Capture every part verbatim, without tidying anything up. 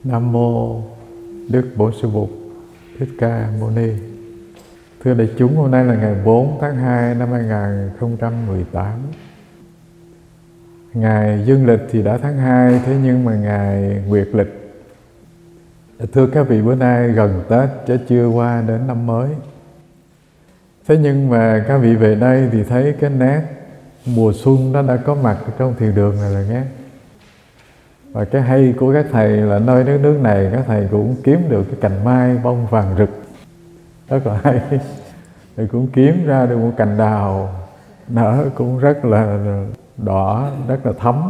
Nam mô Đức Bổn Sư Bụt Thích Ca Mâu Ni. Thưa đại chúng, hôm nay là ngày bốn tháng hai năm hai nghìn không trăm mười tám. Ngày dương lịch thì đã tháng hai, thế nhưng mà ngày nguyệt lịch, thưa các vị, bữa nay gần Tết chứ chưa qua đến năm mới. Thế nhưng mà các vị về đây thì thấy cái nét mùa xuân nó đã có mặt trong thiền đường này rồi nhé. Và cái hay của các thầy là nơi đất nước này các thầy cũng kiếm được cái cành mai bông vàng rực, rất là hay. Thì cũng kiếm ra được một cành đào nở cũng rất là đỏ, rất là thấm.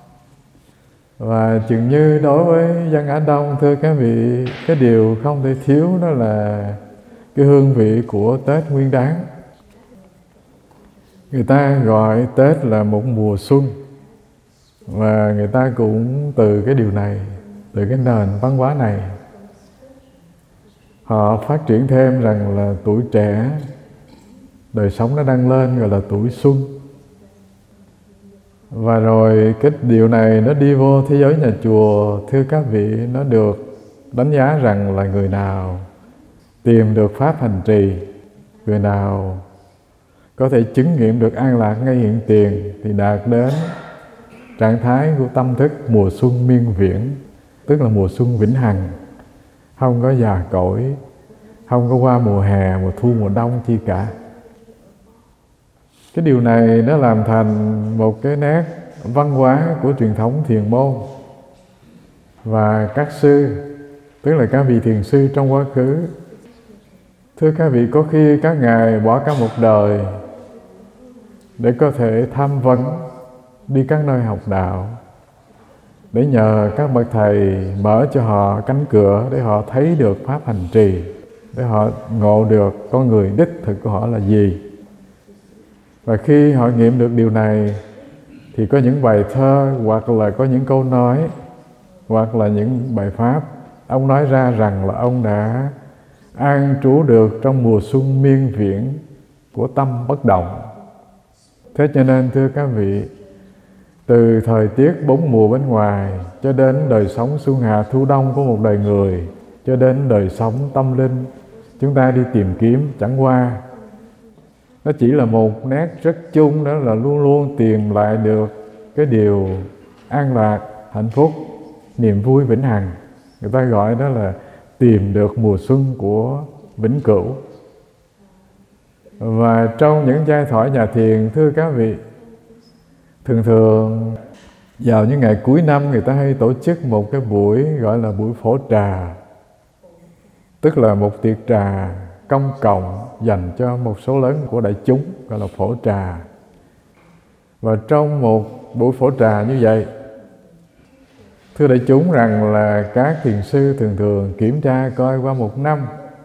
Và chừng như đối với dân Á Đông, thưa các vị, cái điều không thể thiếu đó là cái hương vị của Tết Nguyên Đán. Người ta gọi Tết là một mùa xuân, và người ta cũng từ cái điều này, từ cái nền văn hóa này, họ phát triển thêm rằng là tuổi trẻ, đời sống nó đang lên, gọi là tuổi xuân. Và rồi cái điều này nó đi vô thế giới nhà chùa, thưa các vị, nó được đánh giá rằng là người nào tìm được pháp hành trì, người nào có thể chứng nghiệm được an lạc ngay hiện tiền thì đạt đến trạng thái của tâm thức mùa xuân miên viễn, tức là mùa xuân vĩnh hằng, không có già cỗi, không có qua mùa hè, mùa thu, mùa đông chi cả. Cái điều này nó làm thành một cái nét văn hóa của truyền thống thiền môn. Và các sư, tức là các vị thiền sư trong quá khứ, thưa các vị, có khi các ngài bỏ cả một đời để có thể tham vấn, đi các nơi học đạo, để nhờ các bậc thầy mở cho họ cánh cửa để họ thấy được pháp hành trì, để họ ngộ được con người đích thực của họ là gì. Và khi họ nghiệm được điều này thì có những bài thơ, hoặc là có những câu nói, hoặc là những bài pháp, ông nói ra rằng là ông đã an trú được trong mùa xuân miên viễn của tâm bất động. Thế cho nên thưa các vị, từ thời tiết bốn mùa bên ngoài cho đến đời sống xuân hạ thu đông của một đời người, cho đến đời sống tâm linh, chúng ta đi tìm kiếm chẳng qua nó chỉ là một nét rất chung, đó là luôn luôn tìm lại được cái điều an lạc, hạnh phúc, niềm vui vĩnh hằng. Người ta gọi đó là tìm được mùa xuân của vĩnh cửu. Và trong những giai thoại nhà thiền, thưa các vị, thường thường vào những ngày cuối năm người ta hay tổ chức một cái buổi gọi là buổi phổ trà, tức là một tiệc trà công cộng dành cho một số lớn của đại chúng, gọi là phổ trà. Và trong một buổi phổ trà như vậy, thưa đại chúng, rằng là các thiền sư thường thường kiểm tra coi qua một năm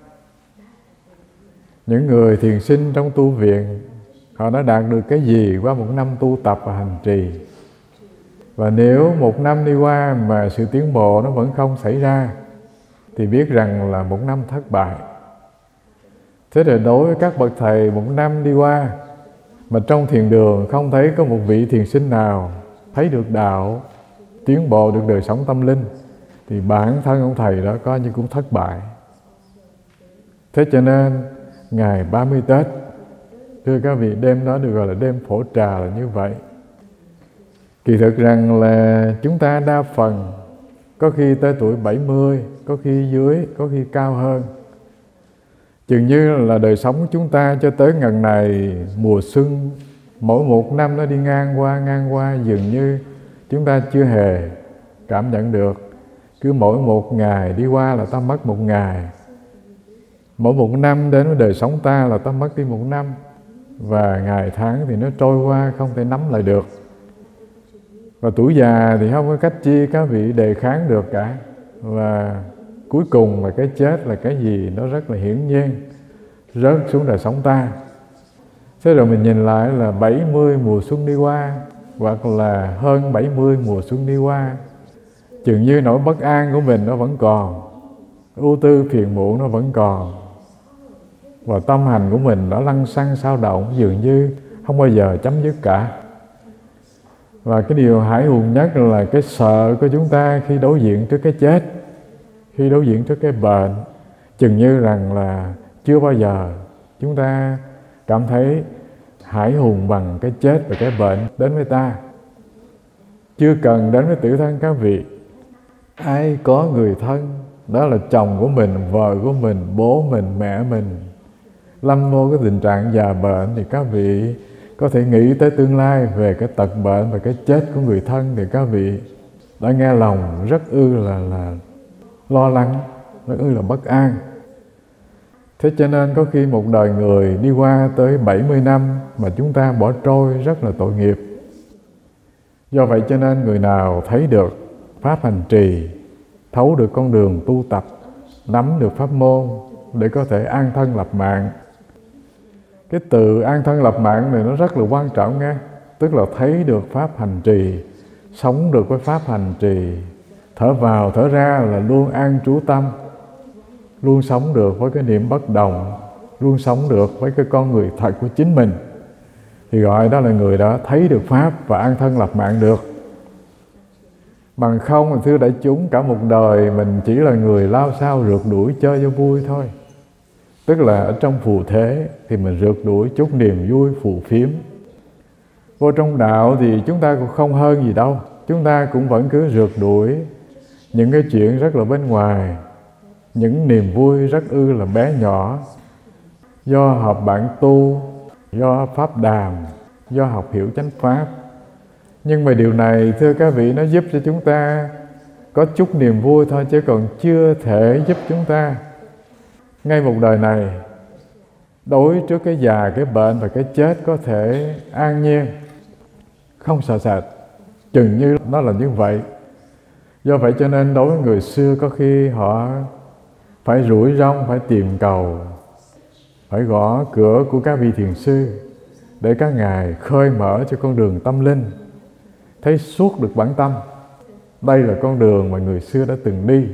những người thiền sinh trong tu viện họ đã đạt được cái gì qua một năm tu tập và hành trì. Và nếu một năm đi qua mà sự tiến bộ nó vẫn không xảy ra thì biết rằng là một năm thất bại. Thế rồi đối với các bậc thầy, một năm đi qua mà trong thiền đường không thấy có một vị thiền sinh nào thấy được đạo, tiến bộ được đời sống tâm linh, thì bản thân ông thầy đó coi như cũng thất bại. Thế cho nên ngày ba mươi Tết, thưa các vị, đêm đó được gọi là đêm phổ trà là như vậy. Kỳ thực rằng là chúng ta đa phần có khi tới tuổi bảy mươi, có khi dưới, có khi cao hơn. Chừng như là đời sống của chúng ta cho tới ngần này, mùa xuân mỗi một năm nó đi ngang qua ngang qua, dường như chúng ta chưa hề cảm nhận được. Cứ mỗi một ngày đi qua là ta mất một ngày, mỗi một năm đến với đời sống ta là ta mất đi một năm. Và ngày tháng thì nó trôi qua không thể nắm lại được. Và tuổi già thì không có cách chi các vị đề kháng được cả. Và cuối cùng là cái chết là cái gì nó rất là hiển nhiên, rớt xuống đời sống ta. Thế rồi mình nhìn lại là bảy mươi mùa xuân đi qua, hoặc là hơn bảy mươi mùa xuân đi qua, chừng như nỗi bất an của mình nó vẫn còn, ưu tư phiền muộn nó vẫn còn, và tâm hành của mình nó lăng xăng sao động, dường như không bao giờ chấm dứt cả. Và cái điều hãi hùng nhất là cái sợ của chúng ta khi đối diện trước cái chết. khi đối diện trước cái bệnh, chừng như rằng là chưa bao giờ chúng ta cảm thấy hãi hùng bằng cái chết và cái bệnh đến với ta. Chưa cần đến với tự thân các vị, ai có người thân, đó là chồng của mình, vợ của mình, bố mình, mẹ mình, lâm vô cái tình trạng già bệnh, thì các vị có thể nghĩ tới tương lai về cái tật bệnh và cái chết của người thân, thì các vị đã nghe lòng rất ư là, là lo lắng, rất ư là bất an. Thế cho nên có khi một đời người đi qua tới bảy mươi năm mà chúng ta bỏ trôi rất là tội nghiệp. Do vậy cho nên người nào thấy được pháp hành trì, thấu được con đường tu tập, nắm được pháp môn để có thể an thân lập mạng. Cái từ an thân lập mạng này nó rất là quan trọng nghe. Tức là thấy được pháp hành trì, sống được với pháp hành trì, thở vào thở ra là luôn an trú tâm, luôn sống được với cái niệm bất động, luôn sống được với cái con người thật của chính mình, thì gọi đó là người đã thấy được pháp và an thân lập mạng được. Bằng không, thưa đại chúng, cả một đời mình chỉ là người lao sao rượt đuổi chơi cho vui thôi. Tức là ở trong phù thế thì mình rượt đuổi chút niềm vui phù phiếm. Vô trong đạo thì chúng ta cũng không hơn gì đâu. Chúng ta cũng vẫn cứ rượt đuổi những cái chuyện rất là bên ngoài, những niềm vui rất ư là bé nhỏ, do học bạn tu, do pháp đàm, do học hiểu chánh pháp. Nhưng mà điều này, thưa các vị, nó giúp cho chúng ta có chút niềm vui thôi, chứ còn chưa thể giúp chúng ta ngay một đời này đối trước cái già, cái bệnh và cái chết có thể an nhiên, không sợ sệt, chừng như nó là như vậy. Do vậy cho nên đối với người xưa, có khi họ phải rủi rong, phải tìm cầu, phải gõ cửa của các vị thiền sư để các ngài khơi mở cho con đường tâm linh, thấy suốt được bản tâm. Đây là con đường mà người xưa đã từng đi.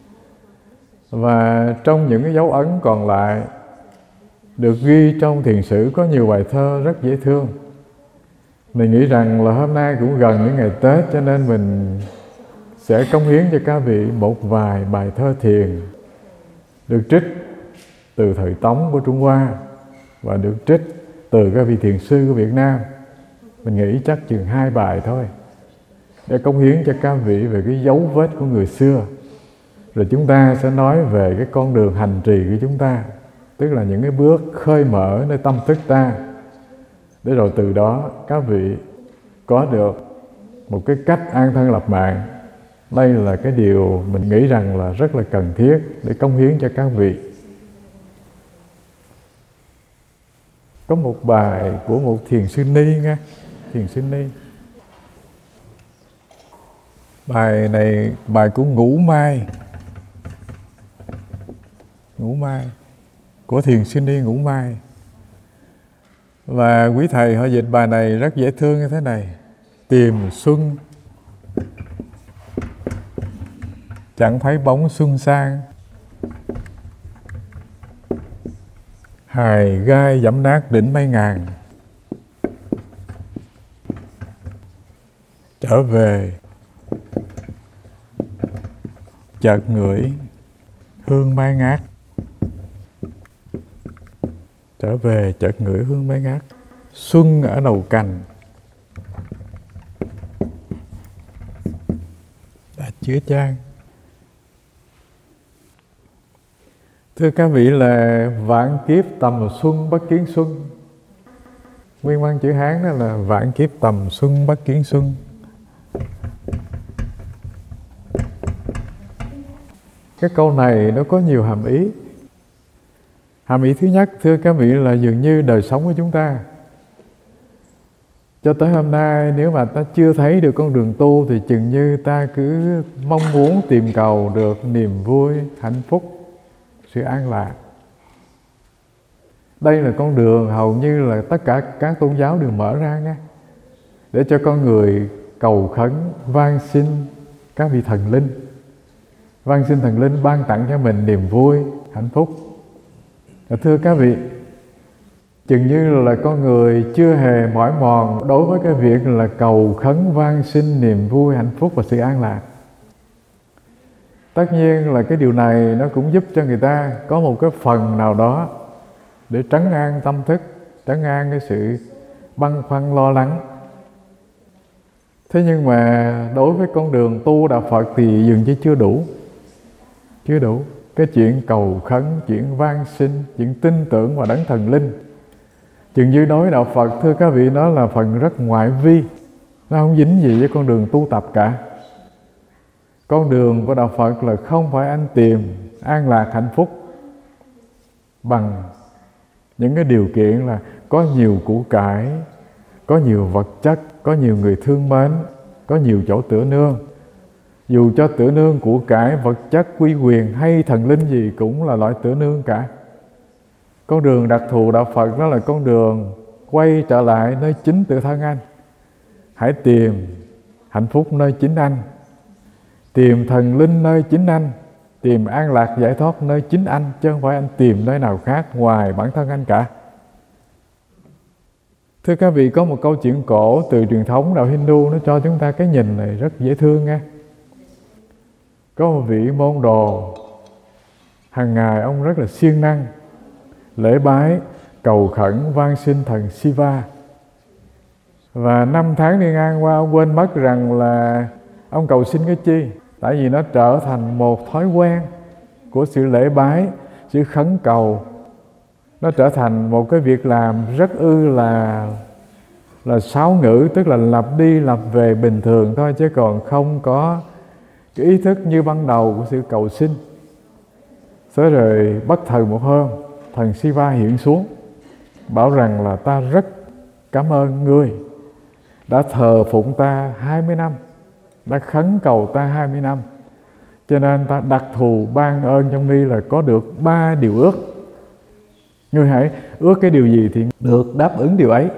Và trong những cái dấu ấn còn lại được ghi trong thiền sử có nhiều bài thơ rất dễ thương. Mình nghĩ rằng là hôm nay cũng gần những ngày Tết, cho nên mình sẽ cống hiến cho các vị một vài bài thơ thiền được trích từ thời Tống của Trung Hoa và được trích từ các vị thiền sư của Việt Nam. Mình nghĩ chắc chừng hai bài thôi để cống hiến cho các vị về cái dấu vết của người xưa. Rồi chúng ta sẽ nói về cái con đường hành trì của chúng ta, tức là những cái bước khơi mở nơi tâm thức ta, để rồi từ đó các vị có được một cái cách an thân lập mạng. Đây là cái điều mình nghĩ rằng là rất là cần thiết để cống hiến cho các vị. Có một bài của một thiền sư Ni nghe, thiền sư Ni. Bài này bài của Ngũ Mai, Ngũ Mai, của thiền sư Ni Ngũ Mai. Và quý thầy họ dịch bài này rất dễ thương như thế này: tìm xuân chẳng thấy bóng xuân sang, hài gai dẫm nát đỉnh mây ngàn. Trở về chợt ngửi hương mai ngát. Trở về chợt ngửi hương mai ngát. Xuân ở đầu cành đã chứa chan. Thưa các vị, là vạn kiếp tầm xuân bất kiến xuân. Nguyên văn chữ Hán đó là vạn kiếp tầm xuân bất kiến xuân. Cái câu này nó có nhiều hàm ý. Hàm ý thứ nhất, thưa các vị, là dường như đời sống của chúng ta cho tới hôm nay, nếu mà ta chưa thấy được con đường tu thì chừng như ta cứ mong muốn tìm cầu được niềm vui, hạnh phúc, sự an lạc. Đây là con đường hầu như là tất cả các tôn giáo đều mở ra nghe, để cho con người cầu khấn, van xin các vị thần linh, van xin thần linh ban tặng cho mình niềm vui, hạnh phúc. Và thưa các vị, chừng như là con người chưa hề mỏi mòn đối với cái việc là cầu khấn van xin niềm vui, hạnh phúc và sự an lạc. Tất nhiên là cái điều này nó cũng giúp cho người ta có một cái phần nào đó để trấn an tâm thức, trấn an cái sự băn khoăn lo lắng. Thế nhưng mà đối với con đường tu đạo Phật thì dường như chưa đủ. Chưa đủ. Cái chuyện cầu khấn, chuyện van xin, chuyện tin tưởng vào đấng thần linh, dường như đối đạo Phật, thưa các vị, nó là phần rất ngoại vi. Nó không dính gì với con đường tu tập cả. Con đường của đạo Phật là không phải anh tìm an lạc hạnh phúc bằng những cái điều kiện là có nhiều của cải, có nhiều vật chất, có nhiều người thương mến, có nhiều chỗ tựa nương. Dù cho tựa nương của cải, vật chất, quy quyền hay thần linh gì cũng là loại tựa nương cả. Con đường đặc thù đạo Phật đó là con đường quay trở lại nơi chính tự thân anh. Hãy tìm hạnh phúc nơi chính anh, tìm thần linh nơi chính anh, tìm an lạc giải thoát nơi chính anh, chứ không phải anh tìm nơi nào khác ngoài bản thân anh cả. Thưa các vị, có một câu chuyện cổ từ truyền thống đạo Hindu, nó cho chúng ta cái nhìn này rất dễ thương nghe. Có một vị môn đồ, hàng ngày ông rất là siêng năng lễ bái, cầu khẩn, van xin thần Shiva. Và năm tháng đi ngang qua, ông quên mất rằng là ông cầu xin cái chi. Tại vì nó trở thành một thói quen của sự lễ bái, sự khấn cầu. Nó trở thành một cái việc làm rất ư là là sáo ngữ, tức là lặp đi lặp về bình thường thôi, chứ còn không có cái ý thức như ban đầu của sự cầu xin. Thế rồi bất thần một hôm, thần Shiva hiện xuống, bảo rằng là ta rất cảm ơn ngươi đã thờ phụng ta hai mươi năm, đã khấn cầu ta hai mươi năm, cho nên ta đặc thù ban ơn cho ngươi là có được ba điều ước. Ngươi hãy ước cái điều gì thì được đáp ứng điều ấy.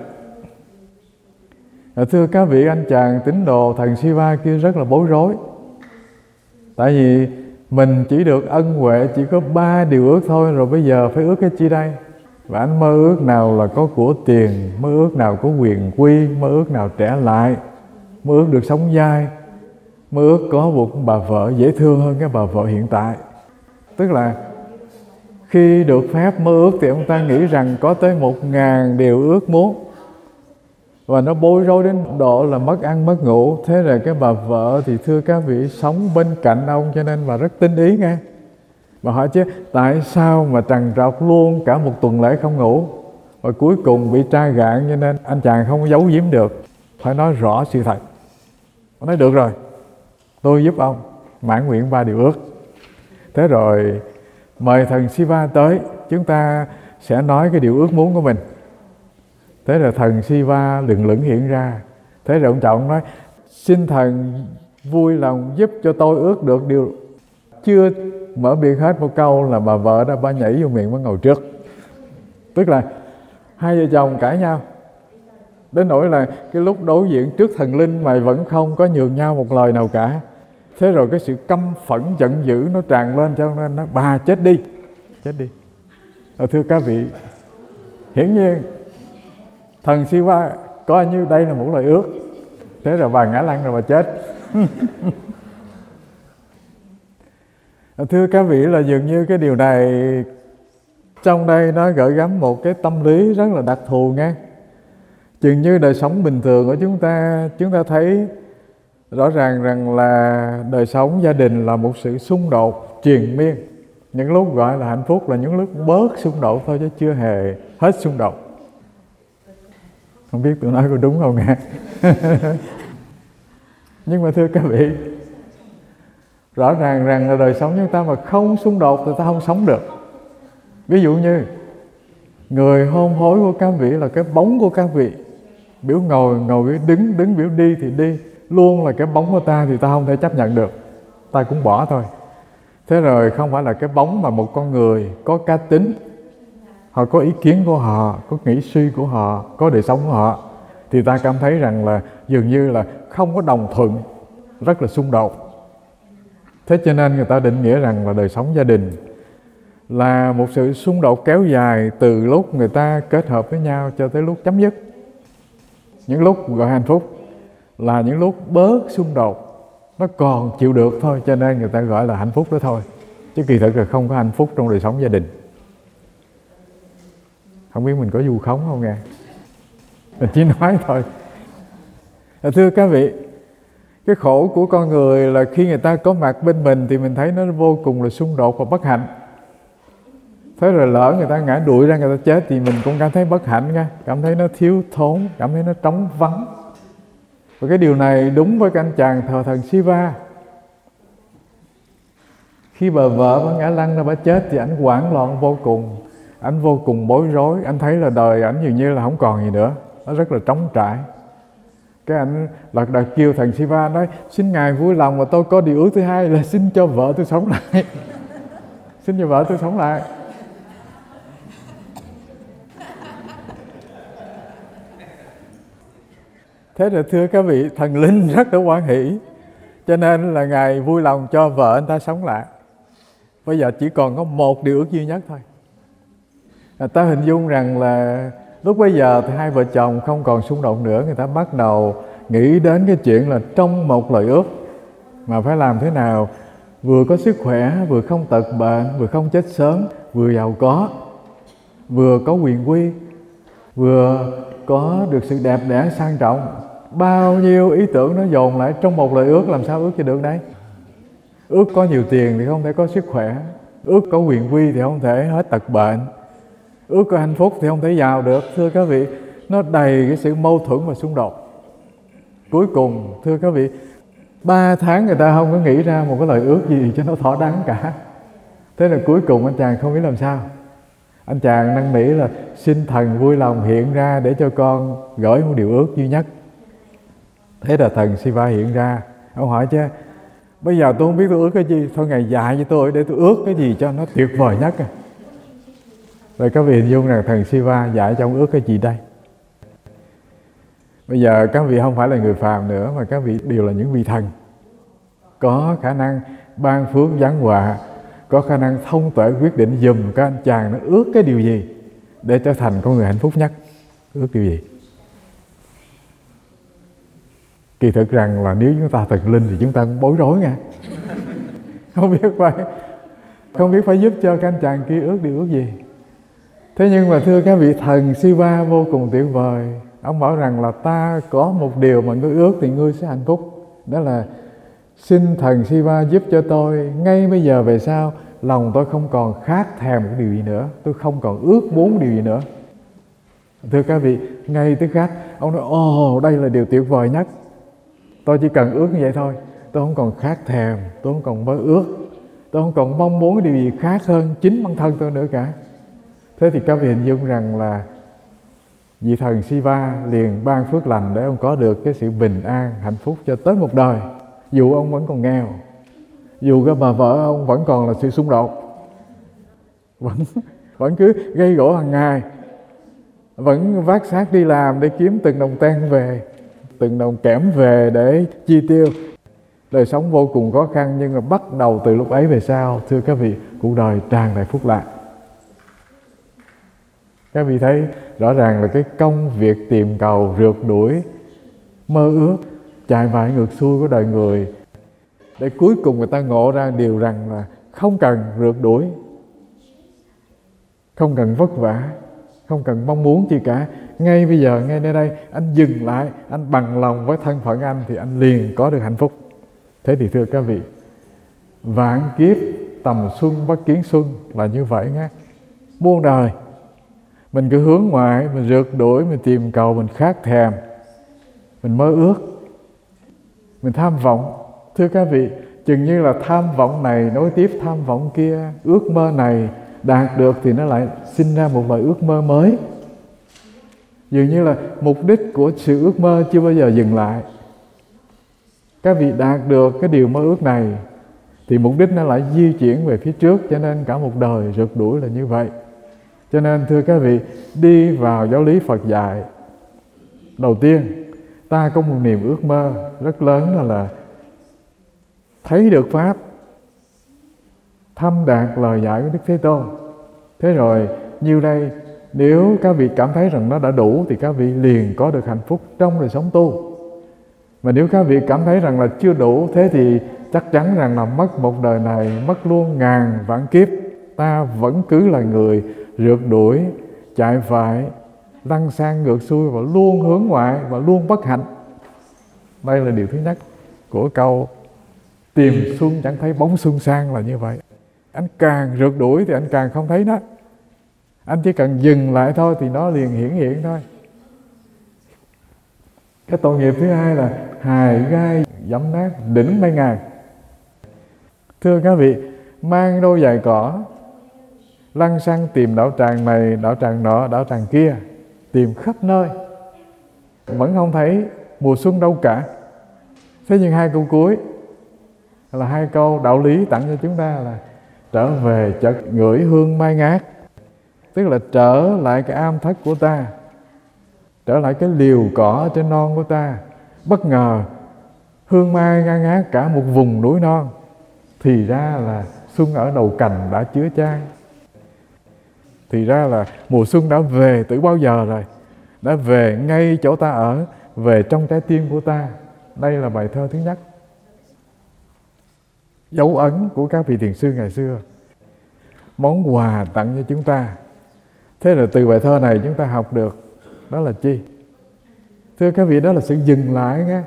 Thưa các vị anh chàng tín đồ, thần Shiva kia rất là bối rối. Tại vì mình chỉ được ân huệ chỉ có ba điều ước thôi, rồi bây giờ phải ước cái chi đây? Và anh mơ ước nào là có của tiền, mơ ước nào có quyền quy, mơ ước nào trẻ lại, mơ ước được sống dai, mơ ước có một bà vợ dễ thương hơn cái bà vợ hiện tại. Tức là khi được phép mơ ước thì ông ta nghĩ rằng có tới một ngàn điều ước muốn. Và nó bối rối đến độ là mất ăn mất ngủ. Thế rồi cái bà vợ thì thưa các vị sống bên cạnh ông, cho nên bà rất tinh ý nghe. Bà hỏi chứ tại sao mà trằn trọc luôn cả một tuần lễ không ngủ, và cuối cùng bị tra gạn, cho nên anh chàng không giấu giếm được, phải nói rõ sự thật. Ông nói được rồi, tôi giúp ông mãn nguyện ba điều ước. Thế rồi mời thần Shiva tới, chúng ta sẽ nói cái điều ước muốn của mình. Thế rồi thần Shiva lừng lững hiện ra. Thế rồi ông trọng nói xin thần vui lòng giúp cho tôi ước được điều. Chưa mở miệng hết một câu là bà vợ đã ba nhảy vô miệng mới ngồi trước. Tức là hai vợ chồng cãi nhau đến nỗi là cái lúc đối diện trước thần linh mà vẫn không có nhường nhau một lời nào cả. Thế rồi cái sự căm phẫn giận dữ nó tràn lên, cho nên nó bà chết đi, chết đi. Rồi thưa các vị, hiển nhiên thần Shiva coi như đây là một lời ước. Thế rồi bà ngã lăn rồi bà chết. Thưa các vị, là dường như cái điều này trong đây nó gợi gắm một cái tâm lý rất là đặc thù nghe. Dường như đời sống bình thường của chúng ta, chúng ta thấy rõ ràng rằng là đời sống gia đình là một sự xung đột triền miên. Những lúc gọi là hạnh phúc là những lúc bớt xung đột thôi, chứ chưa hề hết xung đột. Không biết tôi nói có đúng không nghe. Nhưng mà thưa các vị, rõ ràng rằng là đời sống chúng ta mà không xung đột thì ta không sống được. Ví dụ như người hôn hối của các vị là cái bóng của các vị, biểu ngồi, ngồi biểu đứng, đứng biểu đi thì đi, luôn là cái bóng của ta thì ta không thể chấp nhận được, ta cũng bỏ thôi. Thế rồi không phải là cái bóng mà một con người có cá tính, họ có ý kiến của họ, có nghĩ suy của họ, có đời sống của họ, thì ta cảm thấy rằng là dường như là không có đồng thuận, rất là xung đột. Thế cho nên người ta định nghĩa rằng là đời sống gia đình là một sự xung đột kéo dài từ lúc người ta kết hợp với nhau cho tới lúc chấm dứt. Những lúc gọi hạnh phúc là những lúc bớt xung đột, nó còn chịu được thôi, cho nên người ta gọi là hạnh phúc đó thôi. Chứ kỳ thực là không có hạnh phúc trong đời sống gia đình. Không biết mình có vu khống không nghe? Mình chỉ nói thôi. Thưa các vị, cái khổ của con người là khi người ta có mặt bên mình thì mình thấy nó vô cùng là xung đột và bất hạnh. Thế rồi lỡ người ta ngã đuổi ra, người ta chết thì mình cũng cảm thấy bất hạnh nha, cảm thấy nó thiếu thốn, cảm thấy nó trống vắng. Và cái điều này đúng với cái anh chàng thờ thần Shiva. Khi bà vợ bà ngã lăn ra bà chết thì anh hoảng loạn vô cùng, anh vô cùng bối rối, anh thấy là đời ảnh dường như là không còn gì nữa, nó rất là trống trải. Cái anh lật đật kêu thần Shiva nói: xin ngài vui lòng mà tôi có điều ước thứ hai là xin cho vợ tôi sống lại. Xin cho vợ tôi sống lại. Thế là thưa các vị, thần linh rất là hoan hỷ, cho nên là ngài vui lòng cho vợ anh ta sống lại. Bây giờ chỉ còn có một điều ước duy nhất thôi. À, ta hình dung rằng là lúc bây giờ thì hai vợ chồng không còn xung đột nữa. Người ta bắt đầu nghĩ đến cái chuyện là trong một lời ước mà phải làm thế nào vừa có sức khỏe, vừa không tật bệnh, vừa không chết sớm, vừa giàu có, vừa có quyền quy, vừa có được sự đẹp đẽ sang trọng. Bao nhiêu ý tưởng nó dồn lại trong một lời ước, làm sao ước cho được đấy? Ước có nhiều tiền thì không thể có sức khỏe, ước có quyền quy thì không thể hết tật bệnh, ước có hạnh phúc thì không thể giàu được. Thưa các vị, nó đầy cái sự mâu thuẫn và xung đột. Cuối cùng, thưa các vị, ba tháng người ta không có nghĩ ra một cái lời ước gì cho nó thỏa đáng cả. Thế là cuối cùng anh chàng không biết làm sao. Anh chàng năn nỉ là xin thần vui lòng hiện ra để cho con gửi một điều ước duy nhất. Thế là thần Shiva hiện ra. Ông hỏi chứ: bây giờ tôi không biết tôi ước cái gì, thôi ngài dạy cho tôi để tôi ước cái gì cho nó tuyệt vời nhất. À. Rồi các vị hình dung rằng thần Shiva dạy cho ông ước cái gì đây? Bây giờ các vị không phải là người phàm nữa, mà các vị đều là những vị thần, có khả năng ban phước giáng họa, có khả năng thông tuệ quyết định giùm các anh chàng nó ước cái điều gì để trở thành con người hạnh phúc nhất. Ước điều gì? Kỳ thực rằng là nếu chúng ta thần linh thì chúng ta cũng bối rối nha. Không biết phải không biết phải giúp cho các anh chàng kia ước điều ước gì. Thế nhưng mà thưa các vị, thần Shiva vô cùng tuyệt vời. Ông bảo rằng là ta có một điều mà ngươi ước thì ngươi sẽ hạnh phúc. Đó là xin thần Shiva giúp cho tôi ngay bây giờ về sau lòng tôi không còn khát thèm một điều gì nữa, tôi không còn ước muốn điều gì nữa. Thưa các vị, ngay tức khắc ông nói: ồ, đây là điều tuyệt vời nhất. Tôi chỉ cần ước như vậy thôi. Tôi không còn khát thèm, tôi không còn mơ ước, tôi không còn mong muốn điều gì khác hơn chính bản thân tôi nữa cả. Thế thì các vị hình dung rằng là vị thần Shiva liền ban phước lành để ông có được cái sự bình an, hạnh phúc cho tới một đời. Dù ông vẫn còn nghèo, dù cái bà vợ ông vẫn còn là sự xung đột, vẫn, vẫn cứ gây gổ hàng ngày, vẫn vác xác đi làm để kiếm từng đồng ten về, từng đồng kẽm về để chi tiêu. Đời sống vô cùng khó khăn, nhưng mà bắt đầu từ lúc ấy về sau, thưa các vị, cuộc đời tràn đầy phúc lạc. Các vị thấy rõ ràng là cái công việc tìm cầu, rượt đuổi, mơ ước, chạy vại ngược xuôi của đời người, để cuối cùng người ta ngộ ra điều rằng là không cần rượt đuổi, không cần vất vả, không cần mong muốn gì cả. Ngay bây giờ, ngay nơi đây, anh dừng lại, anh bằng lòng với thân phận anh thì anh liền có được hạnh phúc. Thế thì thưa các vị, vạn kiếp tầm xuân bất kiến xuân là như vậy nghe. Muôn đời mình cứ hướng ngoại, mình rượt đuổi, mình tìm cầu, mình khát thèm, mình mơ ước, mình tham vọng. Thưa các vị, chừng như là tham vọng này nối tiếp tham vọng kia, ước mơ này đạt được thì nó lại sinh ra một lời ước mơ mới. Dường như là mục đích của sự ước mơ chưa bao giờ dừng lại. Các vị đạt được cái điều mơ ước này thì mục đích nó lại di chuyển về phía trước, cho nên cả một đời rượt đuổi là như vậy. Cho nên thưa các vị, đi vào giáo lý Phật dạy, đầu tiên ta có một niềm ước mơ rất lớn, là, là thấy được Pháp, thâm đạt lời dạy của Đức Thế Tôn. Thế rồi nhiêu đây, nếu các vị cảm thấy rằng nó đã đủ thì các vị liền có được hạnh phúc trong đời sống tu. Mà nếu các vị cảm thấy rằng là chưa đủ, thế thì chắc chắn rằng là mất một đời này, mất luôn ngàn vạn kiếp, ta vẫn cứ là người rượt đuổi, chạy phải, lăn sang ngược xuôi và luôn hướng ngoại và luôn bất hạnh. Đây là điều thứ nhất của câu tìm xuân chẳng thấy bóng xuân sang là như vậy. Anh càng rượt đuổi thì anh càng không thấy nó. Anh chỉ cần dừng lại thôi thì nó liền hiển hiện thôi. Cái tội nghiệp thứ hai là hài gai dẫm nát đỉnh mây ngàn. Thưa các vị, mang đôi giày cỏ, lăn xăng tìm đạo tràng này, đạo tràng nọ, đạo tràng kia, tìm khắp nơi, vẫn không thấy mùa xuân đâu cả. Thế nhưng hai câu cuối là hai câu đạo lý tặng cho chúng ta là trở về chợt ngửi hương mai ngát, tức là trở lại cái am thất của ta, trở lại cái liều cỏ trên non của ta. Bất ngờ hương mai ngang ngát cả một vùng núi non, thì ra là xuân ở đầu cành đã chứa chan. Thì ra là mùa xuân đã về từ bao giờ rồi, đã về ngay chỗ ta ở, về trong trái tim của ta. Đây là bài thơ thứ nhất, dấu ấn của các vị thiền sư ngày xưa, món quà tặng cho chúng ta. Thế là từ bài thơ này chúng ta học được đó là chi? Thưa các vị, đó là sự dừng lại nghe.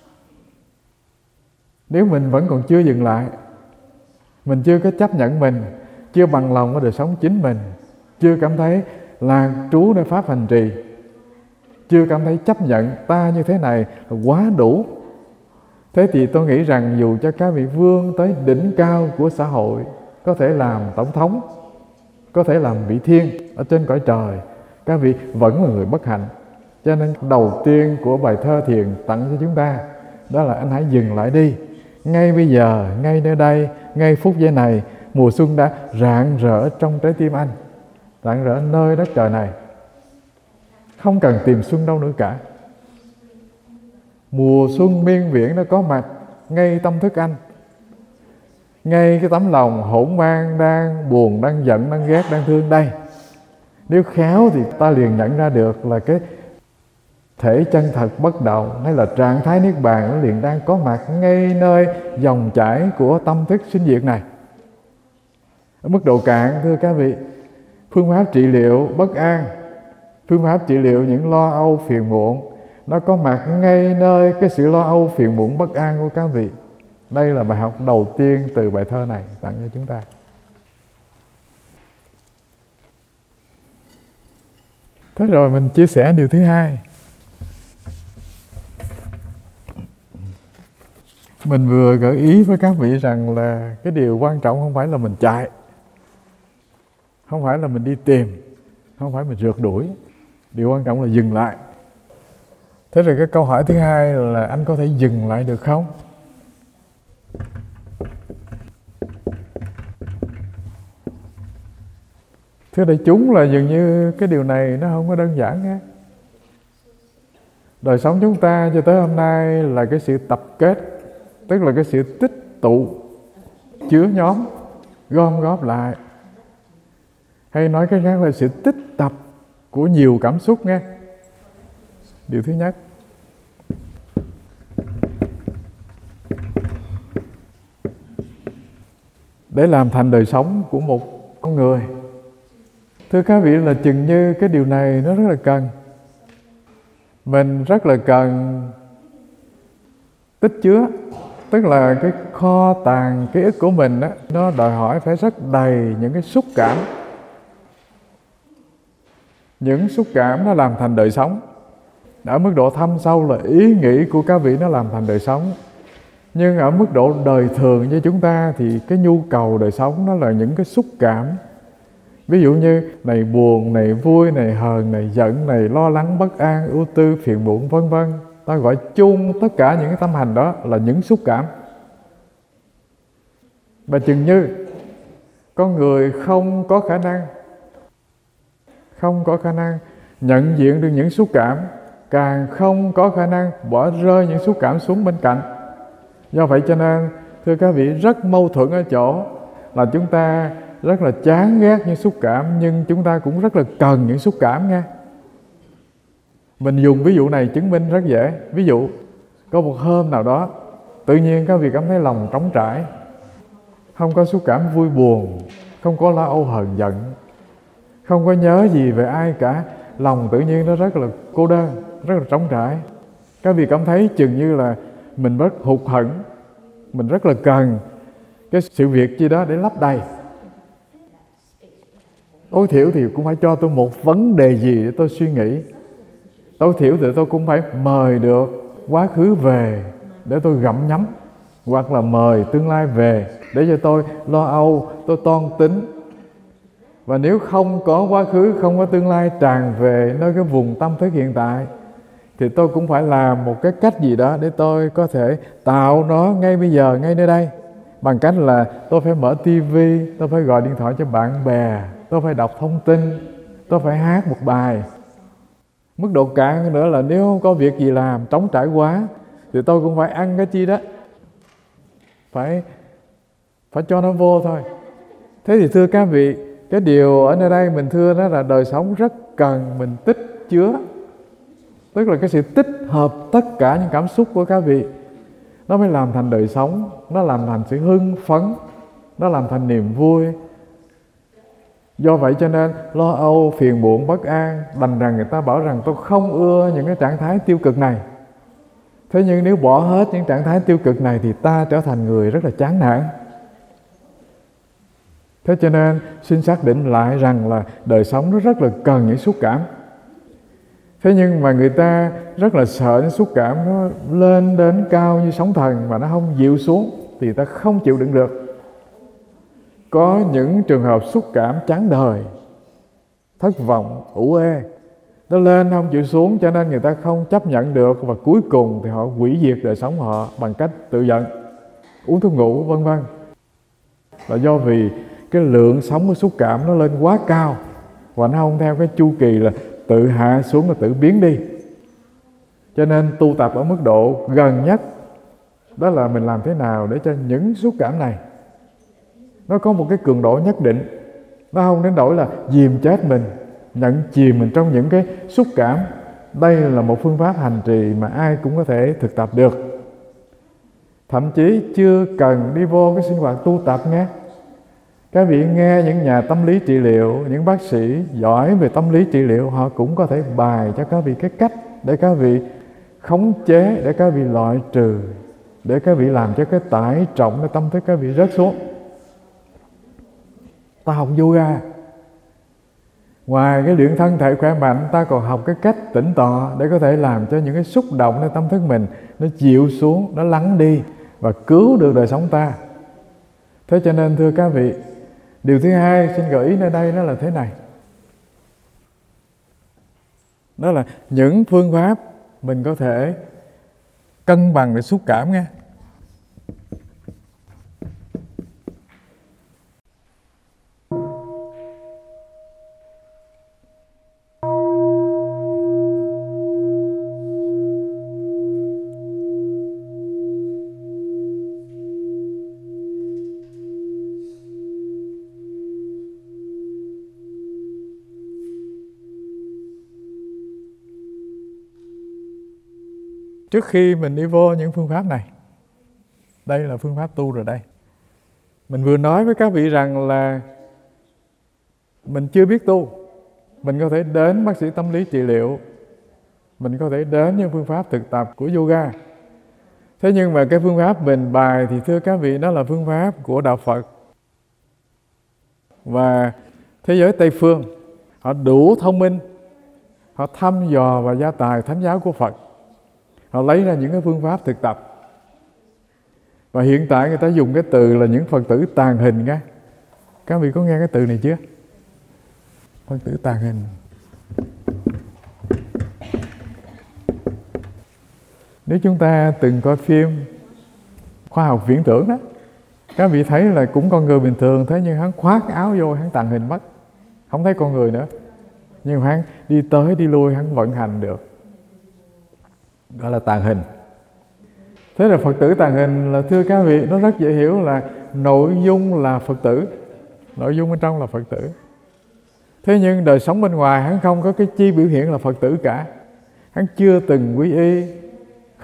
Nếu mình vẫn còn chưa dừng lại, mình chưa có chấp nhận mình, chưa bằng lòng với đời sống chính mình, chưa cảm thấy là trú nơi pháp hành trì, chưa cảm thấy chấp nhận ta như thế này là quá đủ, thế thì tôi nghĩ rằng dù cho các vị vươn tới đỉnh cao của xã hội, có thể làm tổng thống, có thể làm vị thiên ở trên cõi trời, các vị vẫn là người bất hạnh. Cho nên đầu tiên của bài thơ thiền tặng cho chúng ta đó là anh hãy dừng lại đi. Ngay bây giờ, ngay nơi đây, ngay phút giây này, mùa xuân đã rạng rỡ trong trái tim anh, rạng rỡ nơi đất trời này. Không cần tìm xuân đâu nữa cả. Mùa xuân miên viễn nó có mặt ngay tâm thức anh, ngay cái tấm lòng hỗn mang, đang buồn, đang giận, đang ghét, đang thương đây. Nếu khéo thì ta liền nhận ra được là cái thể chân thật bất động, hay là trạng thái niết bàn nó liền đang có mặt ngay nơi dòng chảy của tâm thức sinh diệt này. Ở mức độ cạn, thưa các vị, phương pháp trị liệu bất an, phương pháp trị liệu những lo âu phiền muộn, nó có mặt ngay nơi cái sự lo âu phiền muộn bất an của các vị. Đây là bài học đầu tiên từ bài thơ này tặng cho chúng ta. Thế rồi mình chia sẻ điều thứ hai. Mình vừa gợi ý với các vị rằng là cái điều quan trọng không phải là mình chạy, không phải là mình đi tìm, không phải mình rượt đuổi. Điều quan trọng là dừng lại. Thế rồi cái câu hỏi thứ hai là anh có thể dừng lại được không? Thưa đại chúng, là dường như cái điều này nó không có đơn giản nha. Đời sống chúng ta cho tới hôm nay là cái sự tập kết, tức là cái sự tích tụ, chứa nhóm, gom góp lại. Hay nói cái khác là sự tích tập của nhiều cảm xúc nghe. Điều thứ nhất. Để làm thành đời sống của một con người. Thưa các vị, là chừng như cái điều này nó rất là cần. Mình rất là cần tích chứa, tức là cái kho tàng ký ức của mình đó, nó đòi hỏi phải rất đầy những cái xúc cảm. Những xúc cảm nó làm thành đời sống. Ở mức độ thâm sâu là ý nghĩ của các vị nó làm thành đời sống. Nhưng ở mức độ đời thường như chúng ta thì cái nhu cầu đời sống nó là những cái xúc cảm. Ví dụ như này buồn, này vui, này hờn, này giận, này lo lắng, bất an, ưu tư, phiền muộn, vân vân. Ta gọi chung tất cả những cái tâm hành đó là những xúc cảm. Và chừng như con người không có khả năng không có khả năng nhận diện được những xúc cảm, càng không có khả năng bỏ rơi những xúc cảm xuống bên cạnh. Do vậy cho nên, thưa các vị, rất mâu thuẫn ở chỗ là chúng ta rất là chán ghét những xúc cảm, nhưng chúng ta cũng rất là cần những xúc cảm nha. Mình dùng ví dụ này chứng minh rất dễ. Ví dụ, Có một hôm nào đó tự nhiên các vị cảm thấy lòng trống trải, không có xúc cảm vui buồn, không có lo âu hờn giận, không có nhớ gì về ai cả. Lòng tự nhiên nó rất là cô đơn, rất là trống trải. Các vị cảm thấy chừng như là mình rất hụt hẫng, mình rất là cần cái sự việc chi đó để lấp đầy. Tối thiểu thì cũng phải cho tôi một vấn đề gì để tôi suy nghĩ. Tối thiểu thì tôi cũng phải mời được quá khứ về để tôi gặm nhấm, hoặc là mời tương lai về để cho tôi lo âu, tôi toan tính. Và nếu không có quá khứ, không có tương lai tràn về nơi cái vùng tâm thức hiện tại, thì tôi cũng phải làm một cái cách gì đó để tôi có thể tạo nó ngay bây giờ, ngay nơi đây. Bằng cách là tôi phải mở tivi, tôi phải gọi điện thoại cho bạn bè, tôi phải đọc thông tin, tôi phải hát một bài. Mức độ cạn nữa là nếu không có việc gì làm, trống trải quá, thì tôi cũng phải ăn cái chi đó, Phải phải cho nó vô thôi. Thế thì thưa các vị, cái điều ở nơi đây mình thưa đó là đời sống rất cần mình tích chứa. Tức là cái sự tích hợp tất cả những cảm xúc của các vị, nó mới làm thành đời sống, nó làm thành sự hưng phấn, nó làm thành niềm vui. Do vậy cho nên lo âu, phiền muộn, bất an, đành rằng người ta bảo rằng tôi không ưa những cái trạng thái tiêu cực này. Thế nhưng nếu bỏ hết những trạng thái tiêu cực này thì ta trở thành người rất là chán nản. Thế cho nên xin xác định lại rằng là đời sống nó rất là cần những xúc cảm. Thế nhưng mà người ta rất là sợ những xúc cảm nó lên đến cao như sóng thần mà nó không dịu xuống, thì ta không chịu đựng được. Có những trường hợp xúc cảm chán đời, thất vọng, ủ ê, nó lên không chịu xuống, cho nên người ta không chấp nhận được, và cuối cùng thì họ hủy diệt đời sống họ bằng cách tự giận, uống thuốc ngủ, vân vân. Là do vì cái lượng sóng của xúc cảm nó lên quá cao, và nó không theo cái chu kỳ là tự hạ xuống và tự biến đi. Cho nên tu tập ở mức độ gần nhất đó là mình làm thế nào để cho những xúc cảm này nó có một cái cường độ nhất định, nó không đến nỗi là dìm chết mình, nhận chìm mình trong những cái xúc cảm. Đây là một phương pháp hành trì mà ai cũng có thể thực tập được. Thậm chí chưa cần đi vô cái sinh hoạt tu tập nghe. Các vị nghe những nhà tâm lý trị liệu, những bác sĩ giỏi về tâm lý trị liệu, họ cũng có thể bài cho các vị cái cách để các vị khống chế, để các vị loại trừ, để các vị làm cho cái tải trọng cái tâm thức các vị rớt xuống. Ta học yoga, ngoài cái luyện thân thể khỏe mạnh, ta còn học cái cách tĩnh tọa để có thể làm cho những cái xúc độngในtâm thức mình nó chịu xuống, nó lắng đi và cứu được đời sống ta. Thế cho nên thưa các vị, điều thứ hai xin gợi ý nơi đây đó là thế này. Đó là những phương pháp mình có thể cân bằng được xúc cảm nghe. Trước khi mình đi vô những phương pháp này, đây là phương pháp tu rồi đây. Mình vừa nói với các vị rằng là mình chưa biết tu. Mình có thể đến bác sĩ tâm lý trị liệu, mình có thể đến những phương pháp thực tập của yoga. Thế nhưng mà cái phương pháp mình bài thì thưa các vị, đó là phương pháp của Đạo Phật. Và thế giới Tây Phương, họ đủ thông minh, họ thăm dò và gia tài thánh giáo của Phật. Họ lấy ra những cái phương pháp thực tập. Và hiện tại người ta dùng cái từ là những Phật tử tàng hình nghe. Các vị có nghe cái từ này chưa? Phật tử tàng hình. Nếu chúng ta từng coi phim khoa học viễn tưởng đó, các vị thấy là cũng con người bình thường, thế nhưng hắn khoác áo vô, hắn tàng hình mất, không thấy con người nữa, nhưng hắn đi tới đi lui, hắn vận hành được, gọi là tàng hình. Thế là Phật tử tàng hình là thưa các vị, nó rất dễ hiểu là nội dung là Phật tử, nội dung bên trong là Phật tử. Thế nhưng đời sống bên ngoài hắn không có cái chi biểu hiện là Phật tử cả. Hắn chưa từng quy y,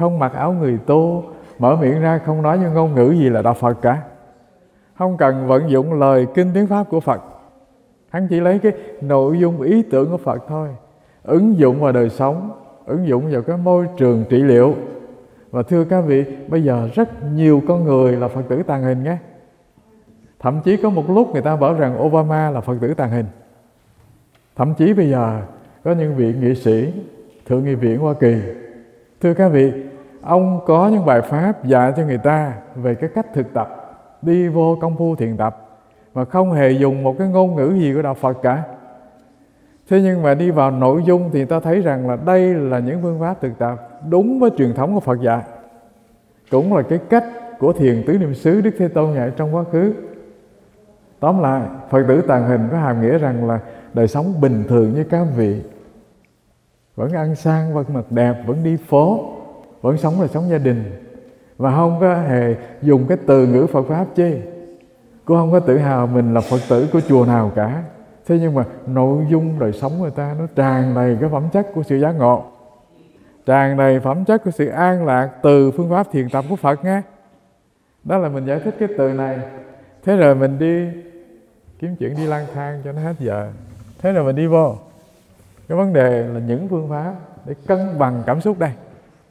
không mặc áo người tu, mở miệng ra không nói những ngôn ngữ gì là đạo Phật cả. Không cần vận dụng lời kinh tiếng Pháp của Phật. Hắn chỉ lấy cái nội dung ý tưởng của Phật thôi, ứng dụng vào đời sống, ứng dụng vào cái môi trường trị liệu. Và thưa các vị, bây giờ rất nhiều con người là Phật tử tàng hình nhé. Thậm chí có một lúc người ta bảo rằng Obama là Phật tử tàng hình. Thậm chí bây giờ có những vị nghị sĩ Thượng nghị viện Hoa Kỳ, thưa các vị, ông có những bài pháp dạy cho người ta về cái cách thực tập, đi vô công phu thiền tập mà không hề dùng một cái ngôn ngữ gì của đạo Phật cả. Thế nhưng mà đi vào nội dung thì ta thấy rằng là đây là những phương pháp thực tập đúng với truyền thống của Phật dạy. Cũng là cái cách của Thiền Tứ Niệm xứ Đức Thế Tôn dạy trong quá khứ. Tóm lại, Phật tử tàng hình có hàm nghĩa rằng là đời sống bình thường như các vị, vẫn ăn sang, vẫn mặc đẹp, vẫn đi phố, vẫn sống đời sống gia đình, và không có hề dùng cái từ ngữ Phật Pháp chi. Cô không có tự hào mình là Phật tử của chùa nào cả. Thế nhưng mà nội dung đời sống người ta nó tràn đầy cái phẩm chất của sự giác ngộ, tràn đầy phẩm chất của sự an lạc từ phương pháp thiền tập của Phật nghe. Đó là mình giải thích cái từ này. Thế rồi mình đi kiếm chuyện đi lang thang cho nó hết giờ. Thế rồi mình đi vô cái vấn đề là những phương pháp để cân bằng cảm xúc đây.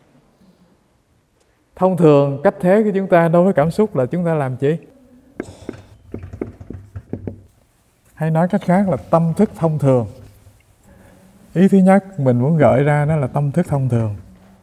Thông thường cách thế của chúng ta đối với cảm xúc là chúng ta làm chi? Hay nói cách khác là tâm thức thông thường. Ý thứ nhất mình muốn gợi ra đó là tâm thức thông thường.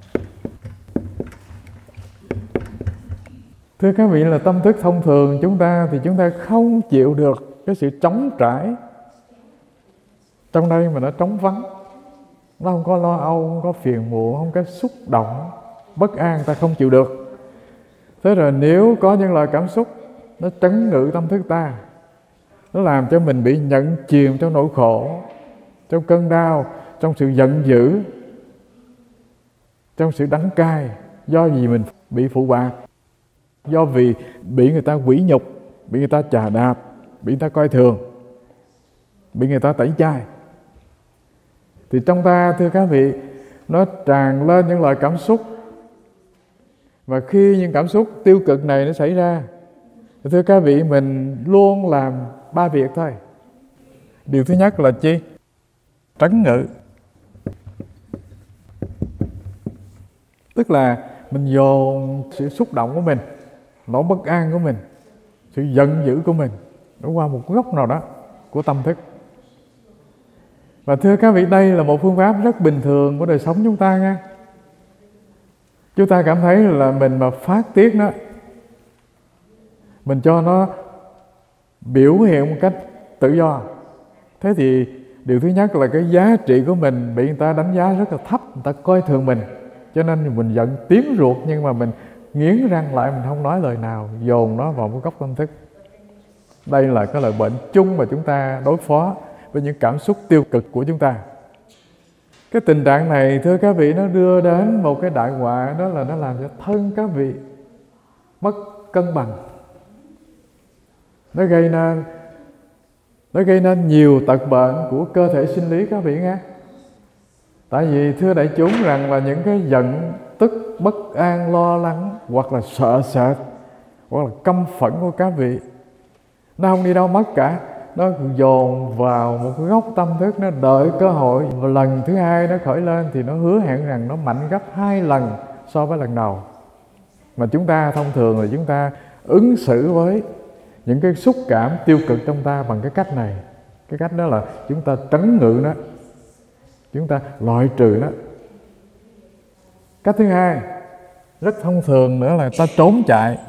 Thưa các vị, là tâm thức thông thường chúng ta thì chúng ta không chịu được cái sự trống trải trong đây mà nó trống vắng. Nó không có lo âu, không có phiền muộn, không có xúc động, bất an, ta không chịu được. Thế rồi nếu có những loại cảm xúc nó trấn ngự tâm thức ta, nó làm cho mình bị nhận chìm trong nỗi khổ, trong cơn đau, trong sự giận dữ, trong sự đắng cay. Do vì mình bị phụ bạc, do vì bị người ta quỷ nhục, bị người ta chà đạp, bị người ta coi thường, bị người ta tẩy chay. Thì trong ta, thưa các vị, nó tràn lên những loại cảm xúc. Và khi những cảm xúc tiêu cực này nó xảy ra, thưa các vị, mình luôn làm ba việc thôi. Điều thứ nhất là chi? Trấn ngự. Tức là mình dồn sự xúc động của mình, nỗi bất an của mình, sự giận dữ của mình nó qua một góc nào đó của tâm thức. Và thưa các vị, đây là một phương pháp rất bình thường của đời sống chúng ta nha. Chúng ta cảm thấy là mình mà phát tiết nó, mình cho nó biểu hiện một cách tự do, thế thì điều thứ nhất là cái giá trị của mình bị người ta đánh giá rất là thấp, người ta coi thường mình. Cho nên mình giận tím ruột, nhưng mà mình nghiến răng lại, mình không nói lời nào, dồn nó vào một góc tâm thức. Đây là cái lời bệnh chung mà chúng ta đối phó với những cảm xúc tiêu cực của chúng ta. Cái tình trạng này, thưa các vị, nó đưa đến một cái đại họa, đó là nó làm cho thân các vị mất cân bằng. Nó gây nên Nó gây nên nhiều tật bệnh của cơ thể sinh lý các vị nghe. Tại vì thưa đại chúng rằng là những cái giận tức, bất an, lo lắng, hoặc là sợ sệt, hoặc là căm phẫn của các vị, nó không đi đâu mất cả. Nó dồn vào một cái góc tâm thức, nó đợi cơ hội. Và lần thứ hai nó khởi lên thì nó hứa hẹn rằng nó mạnh gấp hai lần so với lần đầu. Mà chúng ta thông thường là chúng ta ứng xử với những cái xúc cảm tiêu cực trong ta bằng cái cách này. Cái cách đó là chúng ta trấn ngự nó, chúng ta loại trừ nó. Cách thứ hai rất thông thường nữa là ta trốn chạy.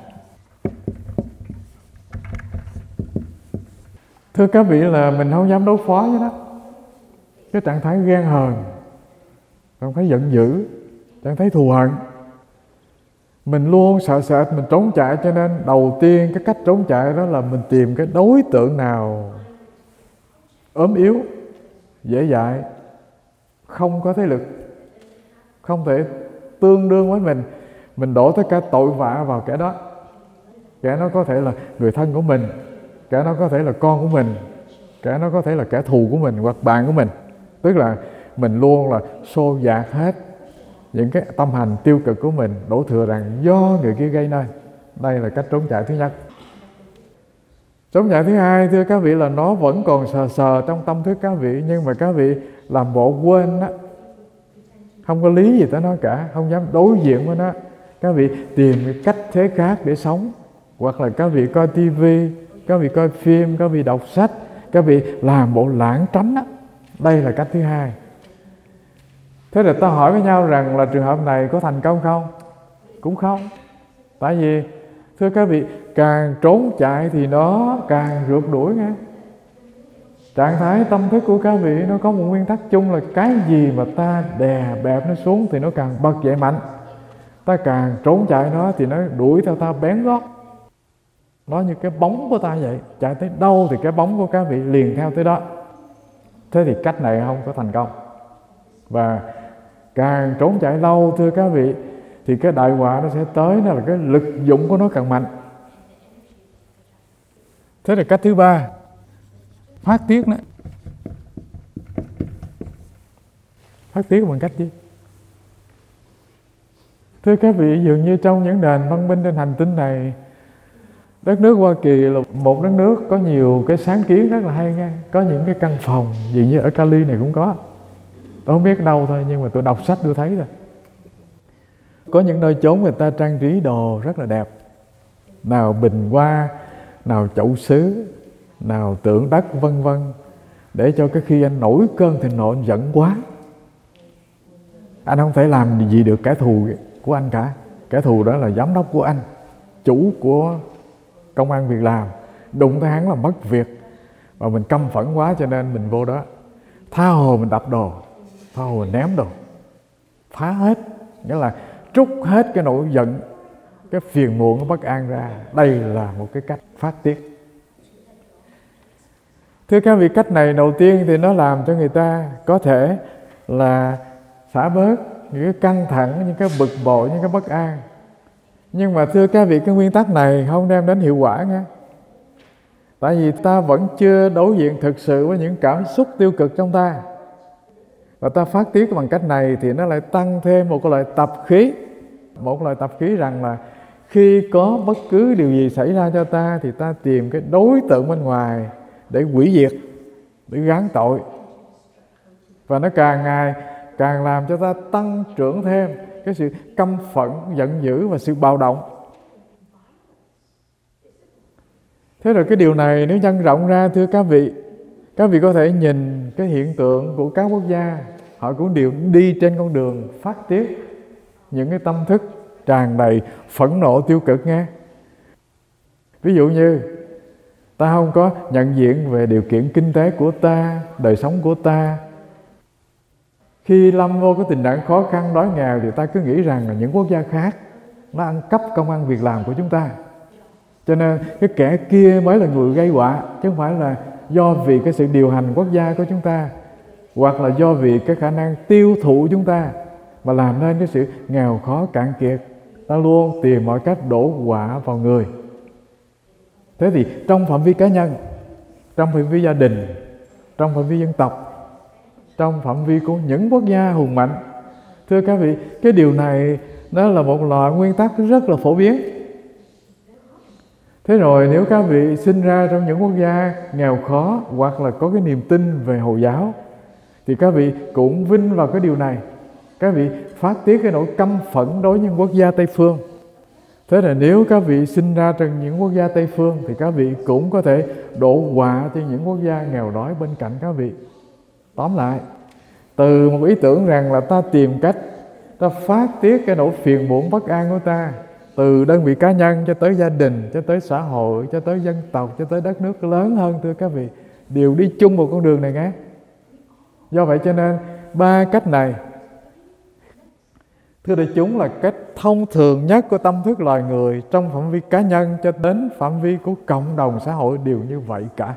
Thưa các vị, là mình không dám đối phó với nó. Cái trạng thái ghen hờn, trạng thái giận dữ, trạng thái thù hận, mình luôn sợ sệt, mình trốn chạy. Cho nên đầu tiên cái cách trốn chạy đó là mình tìm cái đối tượng nào ốm yếu, dễ dãi, không có thế lực, không thể tương đương với mình. Mình đổ tất cả tội vạ vào kẻ đó. Kẻ nó có thể là người thân của mình, kẻ nó có thể là con của mình, kẻ nó có thể là kẻ thù của mình hoặc bạn của mình. Tức là mình luôn là xô dạt hết những cái tâm hành tiêu cực của mình, đổ thừa rằng do người kia gây nên. Đây là cách trốn chạy thứ nhất. Trốn chạy thứ hai, thưa các vị, là nó vẫn còn sờ sờ trong tâm thức các vị, nhưng mà các vị làm bộ quên đó, không có lý gì tới nó cả, không dám đối diện với nó. Các vị tìm cái cách thế khác để sống, hoặc là các vị coi tivi, các vị coi phim, các vị đọc sách, các vị làm bộ lãng tránh đó. Đây là cách thứ hai. Thế là ta hỏi với nhau rằng là trường hợp này có thành công không? Cũng không. Tại vì thưa các vị, càng trốn chạy thì nó càng rượt đuổi nghe. Trạng thái tâm thức của các vị nó có một nguyên tắc chung là cái gì mà ta đè bẹp nó xuống thì nó càng bật dậy mạnh. Ta càng trốn chạy nó thì nó đuổi theo ta bén gót. Nó như cái bóng của ta vậy, chạy tới đâu thì cái bóng của các vị liền theo tới đó. Thế thì cách này không có thành công. Và càng trốn chạy lâu, thưa các vị, thì cái đại họa nó sẽ tới, nó là cái lực dụng của nó càng mạnh. Thế là cách thứ ba, phát tiết nó. Phát tiết bằng cách gì? Thưa các vị, dường như trong những nền văn minh trên hành tinh này, đất nước Hoa Kỳ là một đất nước có nhiều cái sáng kiến rất là hay nghe. Có những cái căn phòng, dường như ở Cali này cũng có. Tôi không biết đâu thôi, nhưng mà tôi đọc sách tôi thấy rồi. Có những nơi chốn người ta trang trí đồ rất là đẹp. Nào bình hoa, nào chậu sứ, nào tượng đất vân vân, để cho cái khi anh nổi cơn thịnh nộ, anh giận quá, anh không thể làm gì được kẻ thù của anh cả. Kẻ thù đó là giám đốc của anh, chủ của công ăn việc làm. Đụng tới hắn là mất việc. Và mình căm phẫn quá cho nên mình vô đó tha hồ mình đập đồ, tha hồ mình ném đồ, phá hết. Nghĩa là trút hết cái nỗi giận, cái phiền muộn, cái bất an ra. Đây là một cái cách phát tiết. Thưa các vị, cách này đầu tiên thì nó làm cho người ta có thể là xả bớt những cái căng thẳng, những cái bực bội, những cái bất an. Nhưng mà thưa các vị, cái nguyên tắc này không đem đến hiệu quả nha. Tại vì ta vẫn chưa đối diện thực sự với những cảm xúc tiêu cực trong ta. Và ta phát tiết bằng cách này thì nó lại tăng thêm một cái loại tập khí. Một loại tập khí rằng là khi có bất cứ điều gì xảy ra cho ta thì ta tìm cái đối tượng bên ngoài để hủy diệt, để gán tội. Và nó càng ngày càng làm cho ta tăng trưởng thêm cái sự căm phẫn, giận dữ và sự bạo động. Thế rồi cái điều này nếu nhân rộng ra, thưa các vị, các vị có thể nhìn cái hiện tượng của các quốc gia. Họ cũng đều đi trên con đường phát tiết những cái tâm thức tràn đầy phẫn nộ tiêu cực nghe. Ví dụ như ta không có nhận diện về điều kiện kinh tế của ta, đời sống của ta. Khi lâm vô cái tình trạng khó khăn, đói nghèo thì ta cứ nghĩ rằng là những quốc gia khác nó ăn cắp công ăn việc làm của chúng ta. Cho nên cái kẻ kia mới là người gây họa, chứ không phải là do vì cái sự điều hành quốc gia của chúng ta, hoặc là do vì cái khả năng tiêu thụ chúng ta mà làm nên cái sự nghèo khó cạn kiệt. Ta luôn tìm mọi cách đổ họa vào người. Thế thì trong phạm vi cá nhân, trong phạm vi gia đình, trong phạm vi dân tộc, trong phạm vi của những quốc gia hùng mạnh, thưa các vị, cái điều này nó là một loại nguyên tắc rất là phổ biến. Thế rồi nếu các vị sinh ra trong những quốc gia nghèo khó hoặc là có cái niềm tin về Hồi giáo thì các vị cũng vinh vào cái điều này. Các vị phát tiết cái nỗi căm phẫn đối với những quốc gia Tây Phương. Thế là nếu các vị sinh ra trong những quốc gia Tây Phương thì các vị cũng có thể đổ họa cho những quốc gia nghèo đói bên cạnh các vị. Tóm lại, từ một ý tưởng rằng là ta tìm cách ta phát tiết cái nỗi phiền muộn bất an của ta, từ đơn vị cá nhân cho tới gia đình, cho tới xã hội, cho tới dân tộc, cho tới đất nước lớn hơn, thưa các vị, đều đi chung một con đường này nghe. Do vậy cho nên ba cách này, thưa đại chúng, là cách thông thường nhất của tâm thức loài người, trong phạm vi cá nhân cho đến phạm vi của cộng đồng xã hội đều như vậy cả.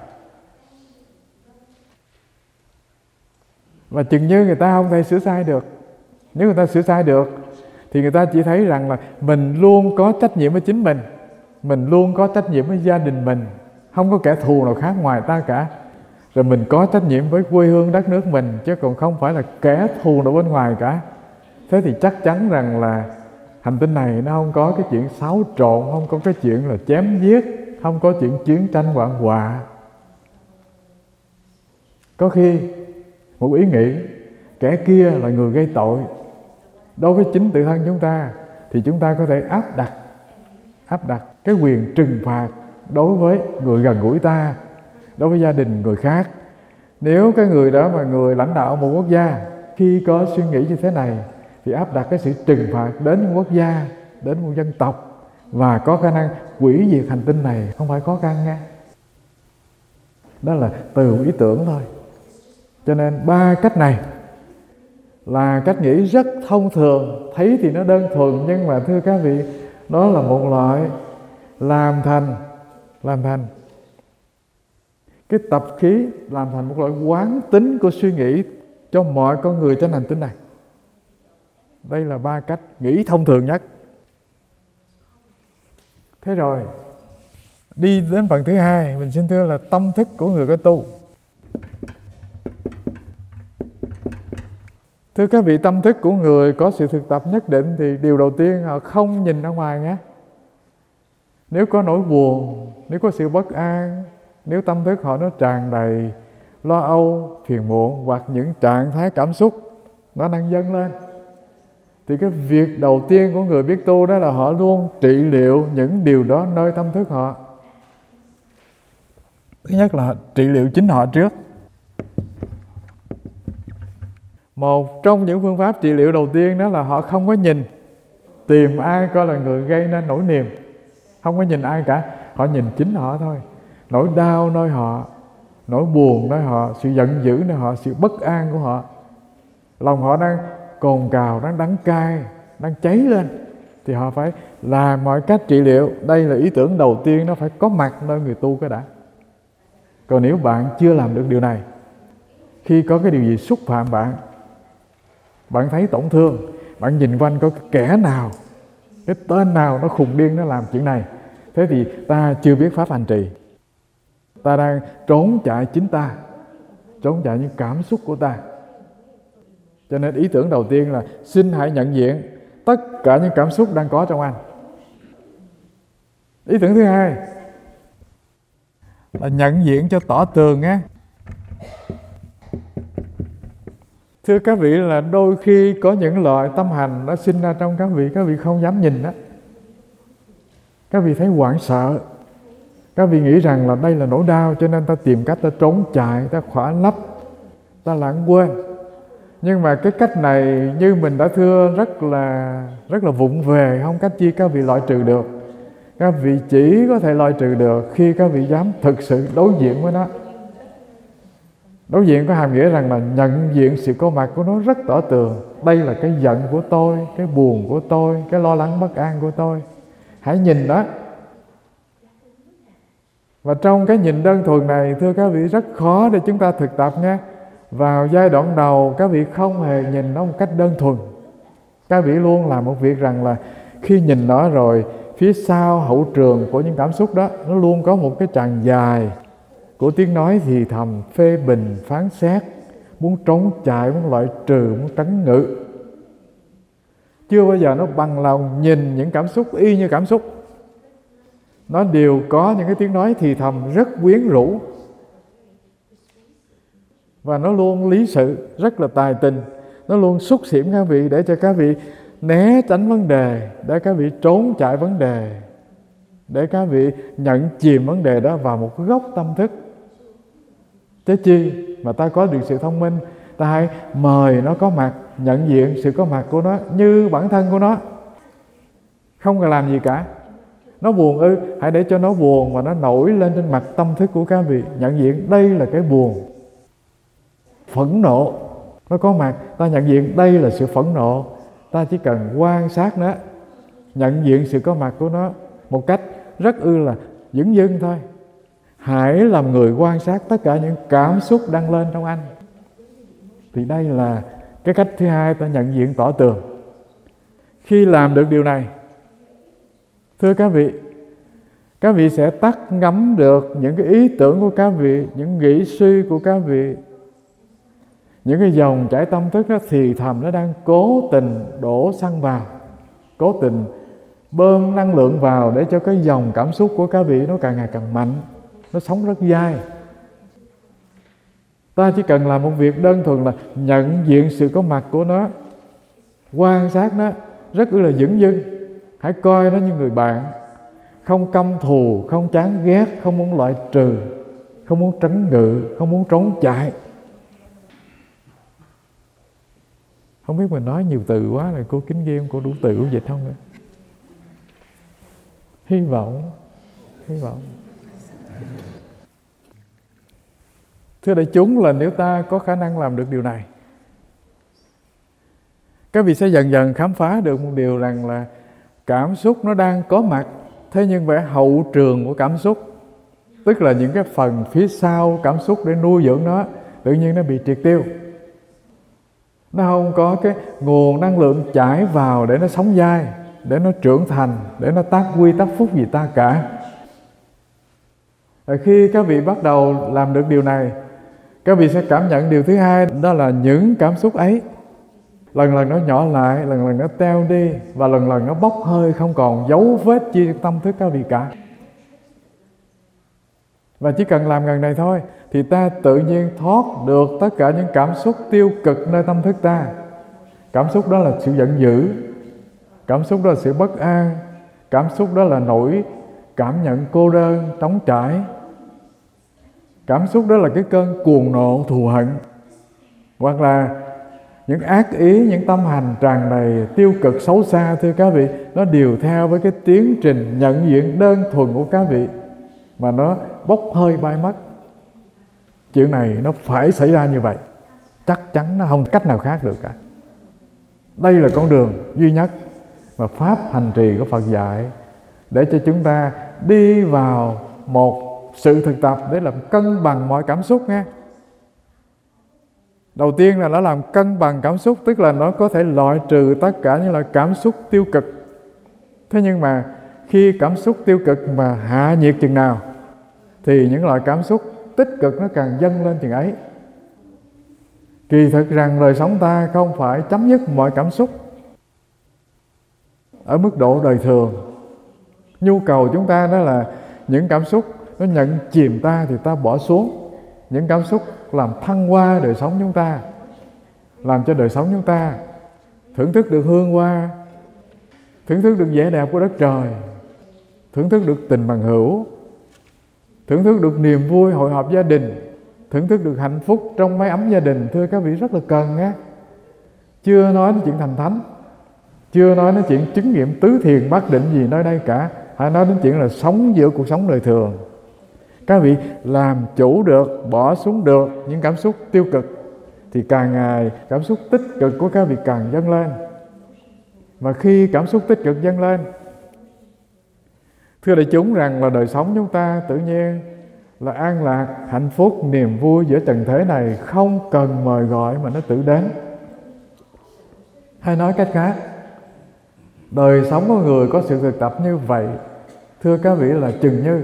Và chừng như người ta không thể sửa sai được. Nếu người ta sửa sai được thì người ta chỉ thấy rằng là mình luôn có trách nhiệm với chính mình, mình luôn có trách nhiệm với gia đình mình, không có kẻ thù nào khác ngoài ta cả. Rồi mình có trách nhiệm với quê hương đất nước mình, chứ còn không phải là kẻ thù nào bên ngoài cả. Thế thì chắc chắn rằng là hành tinh này nó không có cái chuyện xáo trộn, không có cái chuyện là chém giết, không có chuyện chiến tranh hoạn họa. Có khi một ý nghĩ kẻ kia là người gây tội đối với chính tự thân chúng ta, thì chúng ta có thể áp đặt áp đặt cái quyền trừng phạt đối với người gần gũi ta, đối với gia đình người khác. Nếu cái người đó mà người lãnh đạo một quốc gia, khi có suy nghĩ như thế này thì áp đặt cái sự trừng phạt đến những quốc gia, đến một dân tộc, và có khả năng hủy diệt hành tinh này, không phải khó khăn nha. Đó là từ ý tưởng thôi. Cho nên ba cách này là cách nghĩ rất thông thường, thấy thì nó đơn thuần, nhưng mà thưa các vị, đó là một loại làm thành làm thành cái tập khí, làm thành một loại quán tính của suy nghĩ cho mọi con người trên hành tinh này. Đây là ba cách nghĩ thông thường nhất. Thế rồi, đi đến phần thứ hai, mình xin thưa là tâm thức của người có tu. Thưa các vị, tâm thức của người có sự thực tập nhất định thì điều đầu tiên họ không nhìn ra ngoài nhé. Nếu có nỗi buồn, nếu có sự bất an, nếu tâm thức họ nó tràn đầy lo âu, phiền muộn hoặc những trạng thái cảm xúc nó đang dâng lên, thì cái việc đầu tiên của người biết tu đó là họ luôn trị liệu những điều đó nơi tâm thức họ. Thứ nhất là trị liệu chính họ trước. Một trong những phương pháp trị liệu đầu tiên đó là họ không có nhìn tìm ai coi là người gây nên nỗi niềm. Không có nhìn ai cả, họ nhìn chính họ thôi. Nỗi đau nơi họ, nỗi buồn nơi họ, sự giận dữ nơi họ, sự bất an của họ. Lòng họ đang cồn cào, đang đắng cay, đang cháy lên, thì họ phải làm mọi cách trị liệu. Đây là ý tưởng đầu tiên, nó phải có mặt nơi người tu cái đã. Còn nếu bạn chưa làm được điều này, khi có cái điều gì xúc phạm bạn, bạn thấy tổn thương, bạn nhìn quanh có cái kẻ nào, cái tên nào nó khùng điên nó làm chuyện này, thế thì ta chưa biết pháp hành trì. Ta đang trốn chạy chính ta, trốn chạy những cảm xúc của ta. Cho nên ý tưởng đầu tiên là xin hãy nhận diện tất cả những cảm xúc đang có trong anh. Ý tưởng thứ hai là nhận diện cho tỏ tường á. Thưa các vị, là đôi khi có những loại tâm hành nó sinh ra trong các vị, các vị không dám nhìn đó. Các vị thấy hoảng sợ, các vị nghĩ rằng là đây là nỗi đau, cho nên ta tìm cách ta trốn chạy, ta khỏa lấp, ta lãng quên. Nhưng mà cái cách này như mình đã thưa rất là rất là vụng về, không cách chi các vị loại trừ được. Các vị chỉ có thể loại trừ được khi các vị dám thực sự đối diện với nó. Đối diện có hàm nghĩa rằng là nhận diện sự có mặt của nó rất tỏ tường. Đây là cái giận của tôi, cái buồn của tôi, cái lo lắng bất an của tôi. Hãy nhìn đó. Và trong cái nhìn đơn thuần này, thưa các vị, rất khó để chúng ta thực tập nha. Vào giai đoạn đầu, các vị không hề nhìn nó một cách đơn thuần. Các vị luôn làm một việc rằng là khi nhìn nó rồi, phía sau hậu trường của những cảm xúc đó, nó luôn có một cái tràng dài của tiếng nói thì thầm, phê bình, phán xét, muốn trốn chạy, muốn loại trừ, muốn trấn ngự. Chưa bao giờ nó bằng lòng nhìn những cảm xúc y như cảm xúc. Nó đều có những cái tiếng nói thì thầm rất quyến rũ, và nó luôn lý sự, rất là tài tình. Nó luôn xúc xỉm các vị để cho các vị né tránh vấn đề, để các vị trốn chạy vấn đề, để các vị nhận chìm vấn đề đó vào một góc tâm thức. Thế chi mà ta có được sự thông minh, ta hãy mời nó có mặt, nhận diện sự có mặt của nó như bản thân của nó, không cần làm gì cả. Nó buồn ư, hãy để cho nó buồn và nó nổi lên trên mặt tâm thức của các vị. Nhận diện đây là cái buồn. Phẫn nộ, nó có mặt, ta nhận diện đây là sự phẫn nộ. Ta chỉ cần quan sát nó, nhận diện sự có mặt của nó một cách rất ư là dửng dưng thôi. Hãy làm người quan sát tất cả những cảm xúc đang lên trong anh. Thì đây là cái cách thứ hai, ta nhận diện tỏ tường. Khi làm được điều này, thưa các vị, các vị sẽ tắt ngắm được những cái ý tưởng của các vị, những nghĩ suy của các vị. Những cái dòng chảy tâm thức nó thì thầm, nó đang cố tình đổ xăng vào, cố tình bơm năng lượng vào để cho cái dòng cảm xúc của các vị nó càng ngày càng mạnh, nó sống rất dai. Ta chỉ cần làm một việc đơn thuần là nhận diện sự có mặt của nó, quan sát nó rất là dửng dưng. Hãy coi nó như người bạn, không căm thù, không chán ghét, không muốn loại trừ, không muốn trấn ngự, không muốn trốn chạy. Không biết mình nói nhiều từ quá rồi cô Kính Ghi, cô đủ từ đủ dịch không nữa? Hy vọng, hy vọng. Thưa đại chúng, là nếu ta có khả năng làm được điều này, các vị sẽ dần dần khám phá được một điều rằng là cảm xúc nó đang có mặt, thế nhưng vẻ hậu trường của cảm xúc, tức là những cái phần phía sau cảm xúc để nuôi dưỡng nó, tự nhiên nó bị triệt tiêu. Nó không có cái nguồn năng lượng chảy vào để nó sống dai, để nó trưởng thành, để nó tác quy tác phúc gì ta cả. Và khi các vị bắt đầu làm được điều này, các vị sẽ cảm nhận điều thứ hai, đó là những cảm xúc ấy lần lần nó nhỏ lại, lần lần nó teo đi, và lần lần nó bốc hơi, không còn dấu vết chi trong tâm thức các vị cả. Và chỉ cần làm gần này thôi thì ta tự nhiên thoát được tất cả những cảm xúc tiêu cực nơi tâm thức ta. Cảm xúc đó là sự giận dữ, cảm xúc đó là sự bất an, cảm xúc đó là nỗi cảm nhận cô đơn, trống trải, cảm xúc đó là cái cơn cuồng nộ, thù hận, hoặc là những ác ý, những tâm hành tràn đầy tiêu cực xấu xa. Thưa các vị, nó đều theo với cái tiến trình nhận diện đơn thuần của các vị mà nó bốc hơi bay mất. Chuyện này nó phải xảy ra như vậy, chắc chắn nó không cách nào khác được cả. Đây là con đường duy nhất mà pháp hành trì của Phật dạy để cho chúng ta đi vào một sự thực tập để làm cân bằng mọi cảm xúc nghe. Đầu tiên là nó làm cân bằng cảm xúc, tức là nó có thể loại trừ tất cả những loại cảm xúc tiêu cực. Thế nhưng mà khi cảm xúc tiêu cực mà hạ nhiệt chừng nào thì những loại cảm xúc tích cực nó càng dâng lên chừng ấy. Kỳ thực rằng đời sống ta không phải chấm dứt mọi cảm xúc ở mức độ đời thường. Nhu cầu chúng ta đó là những cảm xúc nó nhận chìm ta thì ta bỏ xuống. Những cảm xúc làm thăng hoa đời sống chúng ta, làm cho đời sống chúng ta thưởng thức được hương hoa, thưởng thức được vẻ đẹp của đất trời, thưởng thức được tình bằng hữu, thưởng thức được niềm vui hội họp gia đình, thưởng thức được hạnh phúc trong mái ấm gia đình. Thưa các vị, rất là cần á. Chưa nói đến chuyện thành thánh, chưa nói đến chuyện chứng nghiệm tứ thiền bát định gì nơi đây cả. Hãy nói đến chuyện là sống giữa cuộc sống đời thường. Các vị làm chủ được, bỏ xuống được những cảm xúc tiêu cực thì càng ngày cảm xúc tích cực của các vị càng dâng lên. Và khi cảm xúc tích cực dâng lên, thưa đại chúng rằng là đời sống chúng ta tự nhiên là an lạc, hạnh phúc, niềm vui giữa trần thế này không cần mời gọi mà nó tự đến. Hay nói cách khác, đời sống của người có sự thực tập như vậy, thưa các vị, là chừng như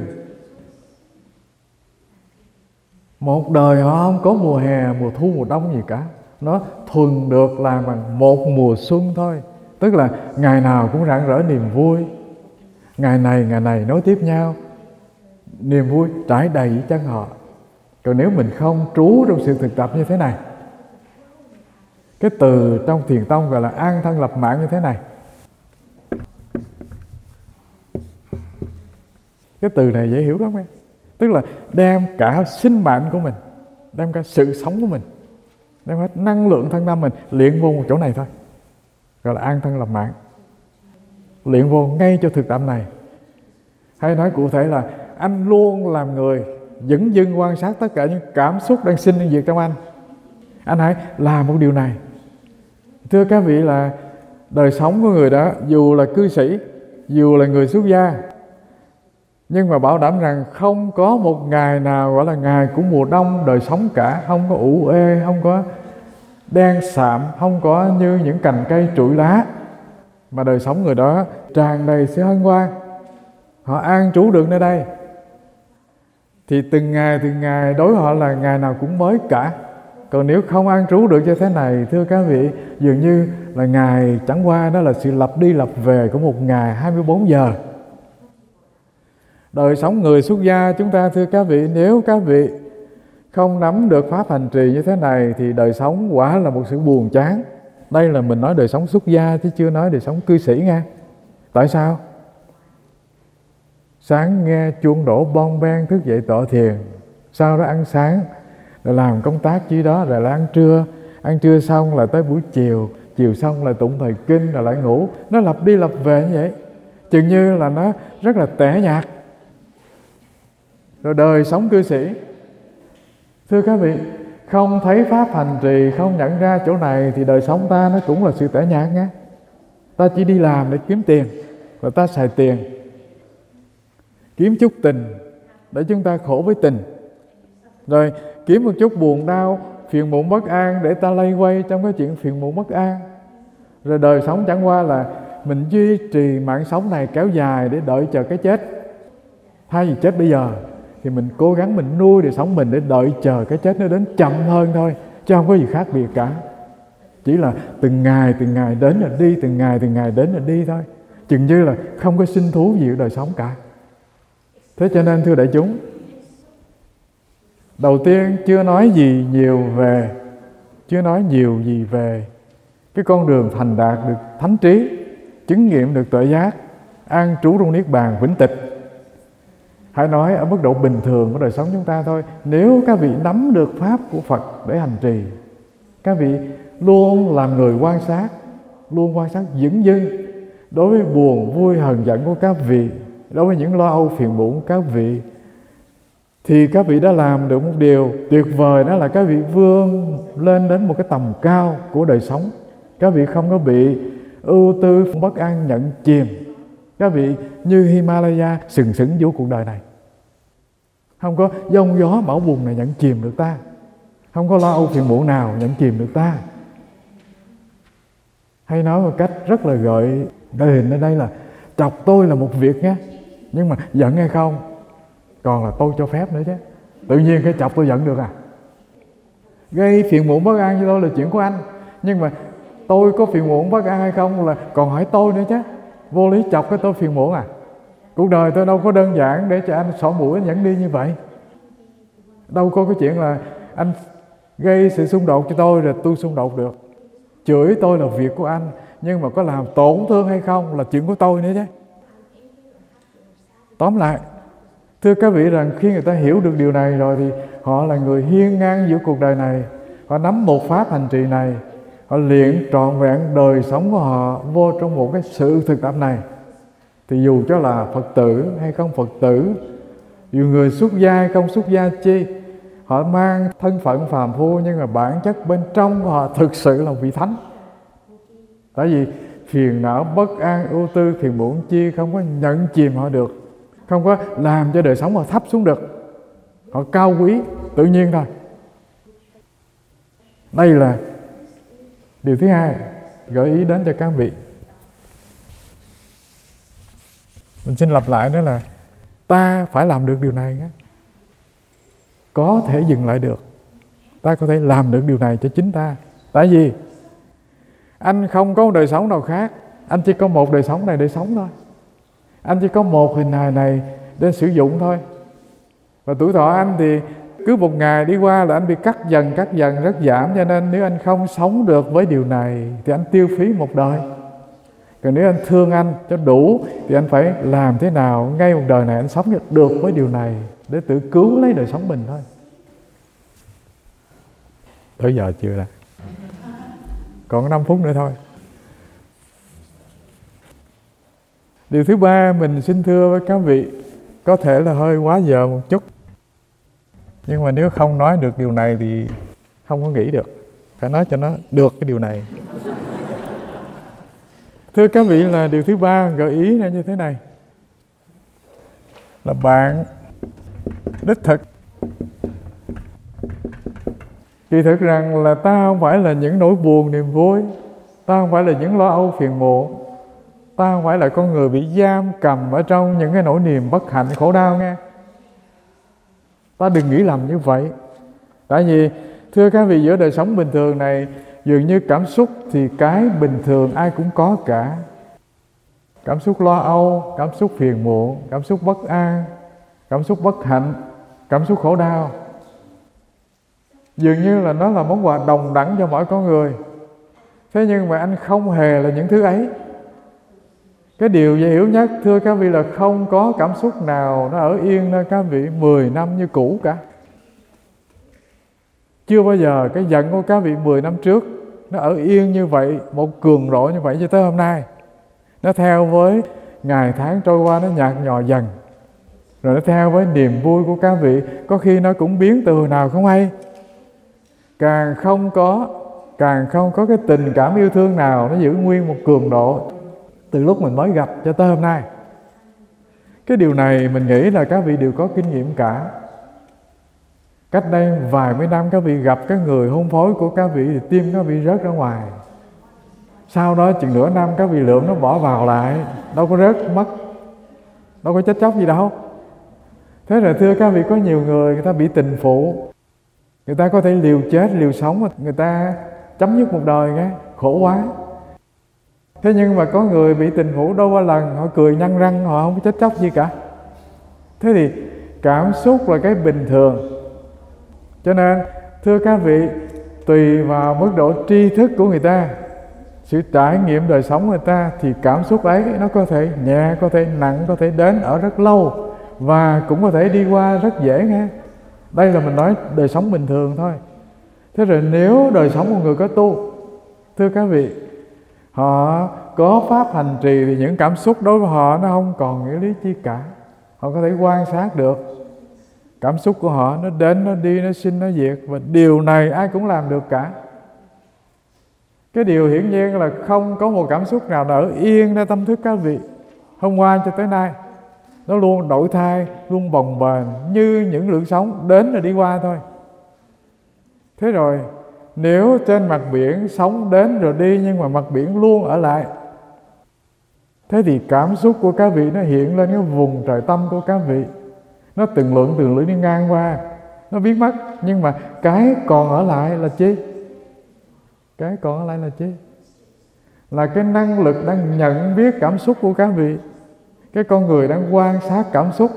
một đời họ không có mùa hè, mùa thu, mùa đông gì cả. Nó thuần được làm bằng một mùa xuân thôi. Tức là ngày nào cũng rạng rỡ niềm vui, ngày này ngày này nối tiếp nhau, niềm vui trải đầy với chân họ. Còn nếu mình không trú trong sự thực tập như thế này, cái từ trong thiền tông gọi là an thân lập mạng như thế này, cái từ này dễ hiểu lắm em. Tức là đem cả sinh mạng của mình, đem cả sự sống của mình, đem hết năng lượng thân tâm mình luyện vô một chỗ này thôi, gọi là an thân lập mạng. Luyện vô ngay cho thực tập này. Hay nói cụ thể là anh luôn làm người dửng dưng quan sát tất cả những cảm xúc đang sinh đang diệt trong anh. Anh hãy làm một điều này. Thưa các vị, là đời sống của người đó, dù là cư sĩ, dù là người xuất gia, nhưng mà bảo đảm rằng không có một ngày nào gọi là ngày của mùa đông đời sống cả. Không có ủ ê, không có đen sạm, không có như những cành cây trụi lá, mà đời sống người đó tràn đầy sự hân hoan. Họ an trú được nơi đây thì từng ngày từng ngày đối họ là ngày nào cũng mới cả. Còn nếu không an trú được như thế này, thưa các vị, dường như là ngày chẳng qua đó là sự lặp đi lặp về của một ngày hai mươi bốn giờ. Đời sống người xuất gia chúng ta, thưa các vị, nếu các vị không nắm được pháp hành trì như thế này thì đời sống quả là một sự buồn chán. Đây là mình nói đời sống xuất gia chứ chưa nói đời sống cư sĩ nha. Tại sao? Sáng nghe chuông đổ bon ben thức dậy tọa thiền, sau đó ăn sáng, rồi làm công tác chi đó, rồi lại ăn trưa, ăn trưa xong là tới buổi chiều, chiều xong là tụng thời kinh, rồi lại ngủ. Nó lặp đi lặp về như vậy, chừng như là nó rất là tẻ nhạt. Rồi đời sống cư sĩ, thưa các vị, không thấy pháp hành trì, không nhận ra chỗ này thì đời sống ta nó cũng là sự tẻ nhạt nha. Ta chỉ đi làm để kiếm tiền, và ta xài tiền, kiếm chút tình để chúng ta khổ với tình, rồi kiếm một chút buồn đau, phiền muộn bất an để ta lay quay trong cái chuyện phiền muộn bất an. Rồi đời sống chẳng qua là mình duy trì mạng sống này kéo dài để đợi chờ cái chết. Thay vì chết bây giờ thì mình cố gắng mình nuôi đời sống mình để đợi chờ cái chết nó đến chậm hơn thôi, chứ không có gì khác biệt cả. Chỉ là từng ngày từng ngày đến là đi, từng ngày từng ngày đến là đi thôi, chừng như là không có sinh thú gì ở đời sống cả. Thế cho nên thưa đại chúng, đầu tiên chưa nói gì nhiều về chưa nói nhiều gì về cái con đường thành đạt được thánh trí, chứng nghiệm được tuệ giác, an trú trong niết bàn vĩnh tịch. Hãy nói ở mức độ bình thường của đời sống chúng ta thôi. Nếu các vị nắm được pháp của Phật để hành trì, các vị luôn làm người quan sát, luôn quan sát dửng dưng đối với buồn vui hờn giận của các vị, đối với những lo âu phiền muộn của các vị, thì các vị đã làm được một điều tuyệt vời, đó là các vị vươn lên đến một cái tầm cao của đời sống. Các vị không có bị ưu tư bất an nhận chìm. Các vị như Himalaya sừng sững vô cuộc đời này, không có giông gió bão bùng này nhận chìm được ta, không có lo âu phiền muộn nào nhận chìm được ta. Hay nói một cách rất là gợi gợi hình ở đây là chọc tôi là một việc nhé, nhưng mà giận hay không còn là tôi cho phép nữa chứ. Tự nhiên cái chọc tôi giận được à? Gây phiền muộn bất an cho tôi là chuyện của anh, nhưng mà tôi có phiền muộn bất an hay không là còn hỏi tôi nữa chứ. Vô lý chọc cái tôi phiền muộn à? Cuộc đời tôi đâu có đơn giản để cho anh xỏ mũi anh dẫn đi như vậy. Đâu có cái chuyện là anh gây sự xung đột cho tôi rồi tôi xung đột được. Chửi tôi là việc của anh, nhưng mà có làm tổn thương hay không là chuyện của tôi nữa chứ. Tóm lại, thưa các vị rằng khi người ta hiểu được điều này rồi thì họ là người hiên ngang giữa cuộc đời này. Họ nắm một pháp hành trì này, họ luyện trọn vẹn đời sống của họ vô trong một cái sự thực tập này. Thì dù cho là Phật tử hay không Phật tử, dù người xuất gia hay không xuất gia chi, họ mang thân phận phàm phu nhưng mà bản chất bên trong của họ thực sự là vị thánh. Tại vì phiền não bất an ưu tư phiền muộn chi không có nhận chìm họ được, không có làm cho đời sống họ thấp xuống được. Họ cao quý tự nhiên thôi. Đây là điều thứ hai gợi ý đến cho các vị. Mình xin lặp lại đó là ta phải làm được điều này nhé. Có thể dừng lại được, ta có thể làm được điều này cho chính ta. Tại vì anh không có một đời sống nào khác, anh chỉ có một đời sống này để sống thôi. Anh chỉ có một hình hài này để sử dụng thôi. Và tuổi thọ anh thì cứ một ngày đi qua là anh bị cắt dần cắt dần rất giảm. Cho nên nếu anh không sống được với điều này thì anh tiêu phí một đời. Còn nếu anh thương anh cho đủ thì anh phải làm thế nào ngay một đời này anh sống được với điều này để tự cứu lấy đời sống mình thôi. Tới giờ chưa đã, còn năm phút nữa thôi. Điều thứ ba mình xin thưa với các vị, có thể là hơi quá giờ một chút, nhưng mà nếu không nói được điều này thì không có nghĩ được. Phải nói cho nó được cái điều này. Thưa các vị, là điều thứ ba gợi ý là như thế này, là bạn đích thực kỳ thực rằng là ta không phải là những nỗi buồn niềm vui, ta không phải là những lo âu phiền muộn, ta không phải là con người bị giam cầm ở trong những cái nỗi niềm bất hạnh khổ đau nghe. Ta đừng nghĩ lầm như vậy. Tại vì Thưa các vị, giữa đời sống bình thường này, dường như cảm xúc thì cái bình thường ai cũng có cả. Cảm xúc lo âu, cảm xúc phiền muộn, cảm xúc bất an, cảm xúc bất hạnh, cảm xúc khổ đau. Dường như là nó là món quà đồng đẳng cho mỗi con người. Thế nhưng mà anh không hề là những thứ ấy. Cái điều dễ hiểu nhất, thưa các vị, là không có cảm xúc nào nó ở yên nơi các vị mười năm như cũ cả. Chưa bao giờ cái giận của các vị mười năm trước nó ở yên như vậy, một cường độ như vậy cho tới hôm nay. Nó theo với ngày tháng trôi qua nó nhạt nhòa dần. Rồi nó theo với niềm vui của các vị, có khi nó cũng biến từ hồi nào không hay. Càng không có, càng không có cái tình cảm yêu thương nào nó giữ nguyên một cường độ từ lúc mình mới gặp cho tới hôm nay. Cái điều này mình nghĩ là các vị đều có kinh nghiệm cả. Cách đây vài mươi năm các vị gặp cái người hôn phối của các vị thì tim các vị rớt ra ngoài. Sau đó chừng nửa năm các vị lượm nó bỏ vào lại, đâu có rớt mất, đâu có chết chóc gì đâu. Thế rồi thưa các vị, có nhiều người người ta bị tình phụ, người ta có thể liều chết liều sống, người ta chấm dứt một đời nghe, khổ quá. Thế nhưng mà có người bị tình phụ đôi ba lần, họ cười nhăn răng, họ không có chết chóc gì cả. Thế thì cảm xúc là cái bình thường. Cho nên thưa các vị, tùy vào mức độ tri thức của người ta, sự trải nghiệm đời sống của người ta, thì cảm xúc ấy nó có thể nhẹ, có thể nặng, có thể đến ở rất lâu, và cũng có thể đi qua rất dễ nghe. Đây là mình nói đời sống bình thường thôi. Thế rồi nếu đời sống của người có tu, thưa các vị, họ có pháp hành trì thì những cảm xúc đối với họ nó không còn nghĩa lý chi cả. Họ có thể quan sát được cảm xúc của họ, nó đến, nó đi, nó sinh, nó diệt. Và điều này ai cũng làm được cả. Cái điều hiển nhiên là không có một cảm xúc nào ở yên nơi tâm thức các vị. Hôm qua cho tới nay, nó luôn đổi thay, luôn bồng bềnh như những lượng sóng đến rồi đi qua thôi. Thế rồi, nếu trên mặt biển sóng đến rồi đi nhưng mà mặt biển luôn ở lại, thế thì cảm xúc của các vị nó hiện lên cái vùng trời tâm của các vị. Nó từng lượng từng lượng đi ngang qua, nó biến mất. Nhưng mà cái còn ở lại là chi? Cái còn ở lại là chi? Là cái năng lực đang nhận biết cảm xúc của các vị. Cái con người đang quan sát cảm xúc,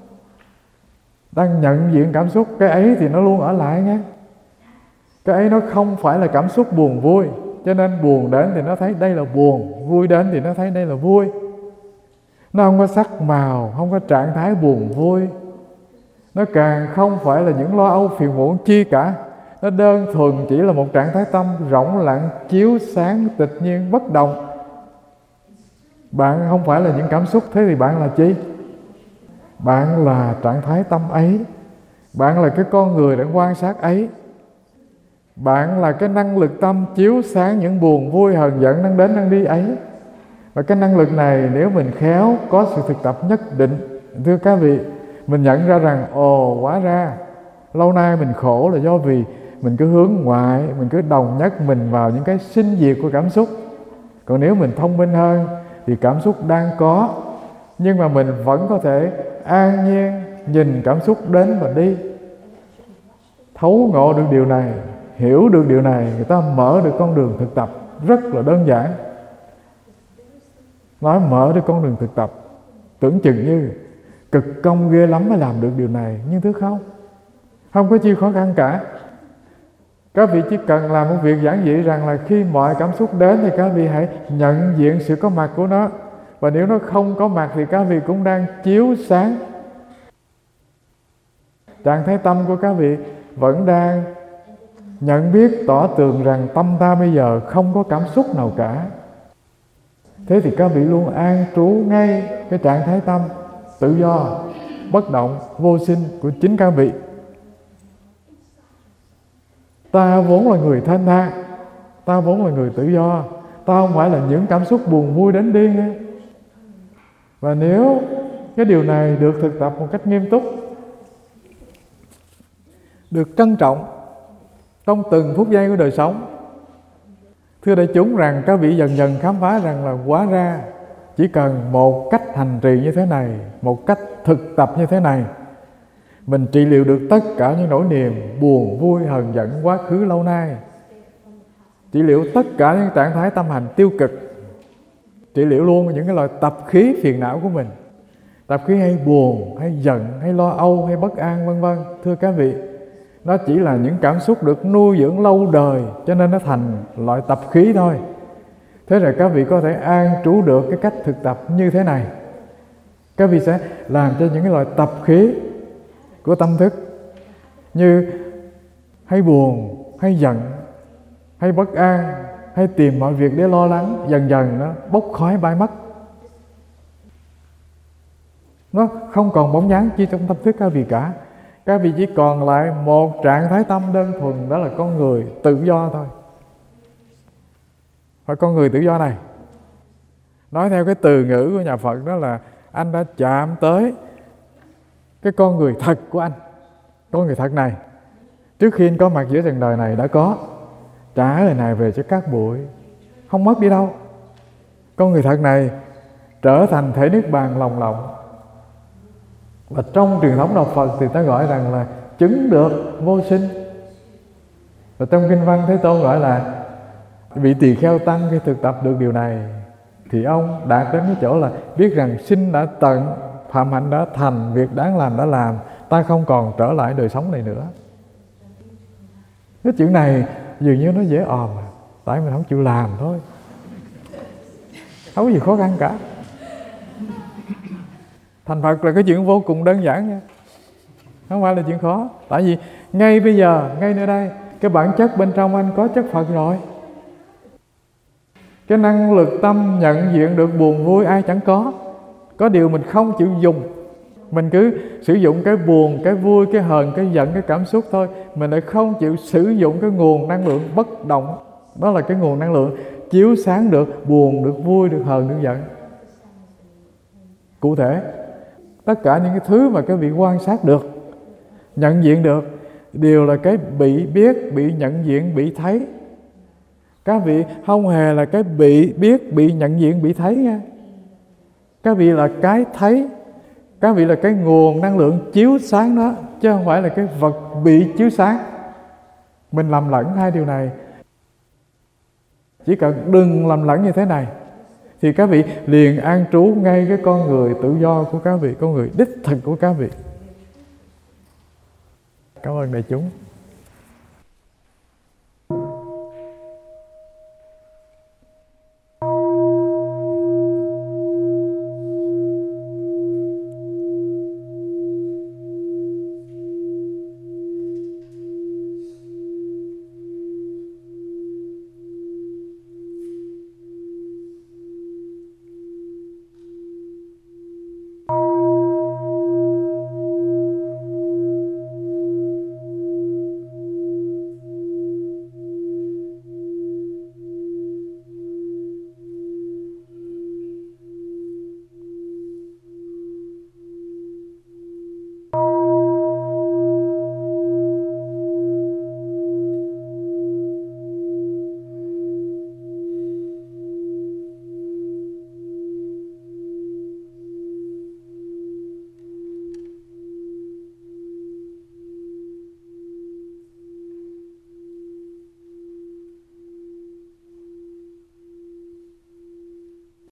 đang nhận diện cảm xúc. Cái ấy thì nó luôn ở lại nghe. Cái ấy nó không phải là cảm xúc buồn vui. Cho nên buồn đến thì nó thấy đây là buồn, vui đến thì nó thấy đây là vui. Nó không có sắc màu, không có trạng thái buồn vui. Nó càng không phải là những lo âu phiền muộn chi cả. Nó đơn thuần chỉ là một trạng thái tâm rỗng lặng, chiếu sáng, tịch nhiên, bất động. Bạn không phải là những cảm xúc, thế thì bạn là chi? Bạn là trạng thái tâm ấy. Bạn là cái con người đang quan sát ấy. Bạn là cái năng lực tâm chiếu sáng những buồn vui, hờn giận đang đến đang đi ấy. Và cái năng lực này nếu mình khéo, có sự thực tập nhất định, thưa các vị, mình nhận ra rằng ồ, hóa ra lâu nay mình khổ là do vì mình cứ hướng ngoại, mình cứ đồng nhất mình vào những cái sinh diệt của cảm xúc. Còn nếu mình thông minh hơn thì cảm xúc đang có, nhưng mà mình vẫn có thể an nhiên nhìn cảm xúc đến và đi. Thấu ngộ được điều này, hiểu được điều này, người ta mở được con đường thực tập rất là đơn giản. Nói mở được con đường thực tập, tưởng chừng như cực công ghê lắm mới làm được điều này, nhưng thứ không, không có chi khó khăn cả. Các vị chỉ cần làm một việc giản dị rằng là khi mọi cảm xúc đến thì các vị hãy nhận diện sự có mặt của nó. Và nếu nó không có mặt thì các vị cũng đang chiếu sáng. Trạng thái tâm của các vị vẫn đang nhận biết tỏ tường rằng tâm ta bây giờ không có cảm xúc nào cả. Thế thì các vị luôn an trú ngay cái trạng thái tâm tự do, bất động, vô sinh của chính các vị. Ta vốn là người thanh thang, ta vốn là người tự do, ta không phải là những cảm xúc buồn vui đến đi nghe. Và nếu cái điều này được thực tập một cách nghiêm túc, được trân trọng trong từng phút giây của đời sống, thưa đại chúng rằng các vị dần dần khám phá rằng là hóa ra chỉ cần một cách hành trì như thế này, một cách thực tập như thế này, Mình trị liệu được tất cả những nỗi niềm buồn, vui, hờn giận quá khứ lâu nay. Trị liệu tất cả những trạng thái tâm hành tiêu cực. Trị liệu luôn những cái loại tập khí phiền não của mình. Tập khí hay buồn, hay giận, hay lo âu, hay bất an vân vân. Thưa các vị, nó chỉ là những cảm xúc được nuôi dưỡng lâu đời, cho nên nó thành loại tập khí thôi. Thế rồi các vị có thể an trú được cái cách thực tập như thế này. Các vị sẽ làm cho những cái loại tập khí của tâm thức như hay buồn, hay giận, hay bất an, hay tìm mọi việc để lo lắng, dần dần nó bốc khói bay mất. Nó không còn bóng dáng chi trong tâm thức các vị cả. Các vị chỉ còn lại một trạng thái tâm đơn thuần, đó là con người tự do thôi. Và con người tự do này, nói theo cái từ ngữ của nhà Phật, đó là anh đã chạm tới cái con người thật của anh. Con người thật này, trước khi anh có mặt giữa trần đời này đã có, trả lời này về cho các bụi, không mất đi đâu. Con người thật này trở thành thể niết bàn lòng lộng. Và trong truyền thống đạo Phật thì ta gọi rằng là chứng được vô sinh. Và trong Kinh Văn Thế Tôn gọi là vị tỳ kheo tăng khi thực tập được điều này thì ông đạt đến cái chỗ là biết rằng sinh đã tận, phạm hạnh đã thành, việc đáng làm đã làm, ta không còn trở lại đời sống này nữa. Cái chuyện này dường như nó dễ òm, tại mình không chịu làm thôi, không có gì khó khăn cả. Thành Phật là cái chuyện vô cùng đơn giản nha, không phải là chuyện khó. Tại vì ngay bây giờ, ngay nơi đây, cái bản chất bên trong anh có chất Phật rồi. Cái năng lực tâm nhận diện được buồn vui ai chẳng có. Có điều mình không chịu dùng. Mình cứ sử dụng cái buồn, cái vui, cái hờn, cái giận, cái cảm xúc thôi. Mình lại không chịu sử dụng cái nguồn năng lượng bất động. Đó là cái nguồn năng lượng chiếu sáng được buồn, được vui, được hờn, được giận. Cụ thể, tất cả những cái thứ mà các vị quan sát được, nhận diện được, đều là cái bị biết, bị nhận diện, bị thấy. Các vị không hề là cái bị biết, bị nhận diện, bị thấy nha. Các vị là cái thấy. Các vị là cái nguồn năng lượng chiếu sáng đó, chứ không phải là cái vật bị chiếu sáng. Mình lầm lẫn hai điều này. Chỉ cần đừng lầm lẫn như thế này thì các vị liền an trú ngay cái con người tự do của các vị, con người đích thực của các vị. Cảm ơn đại chúng.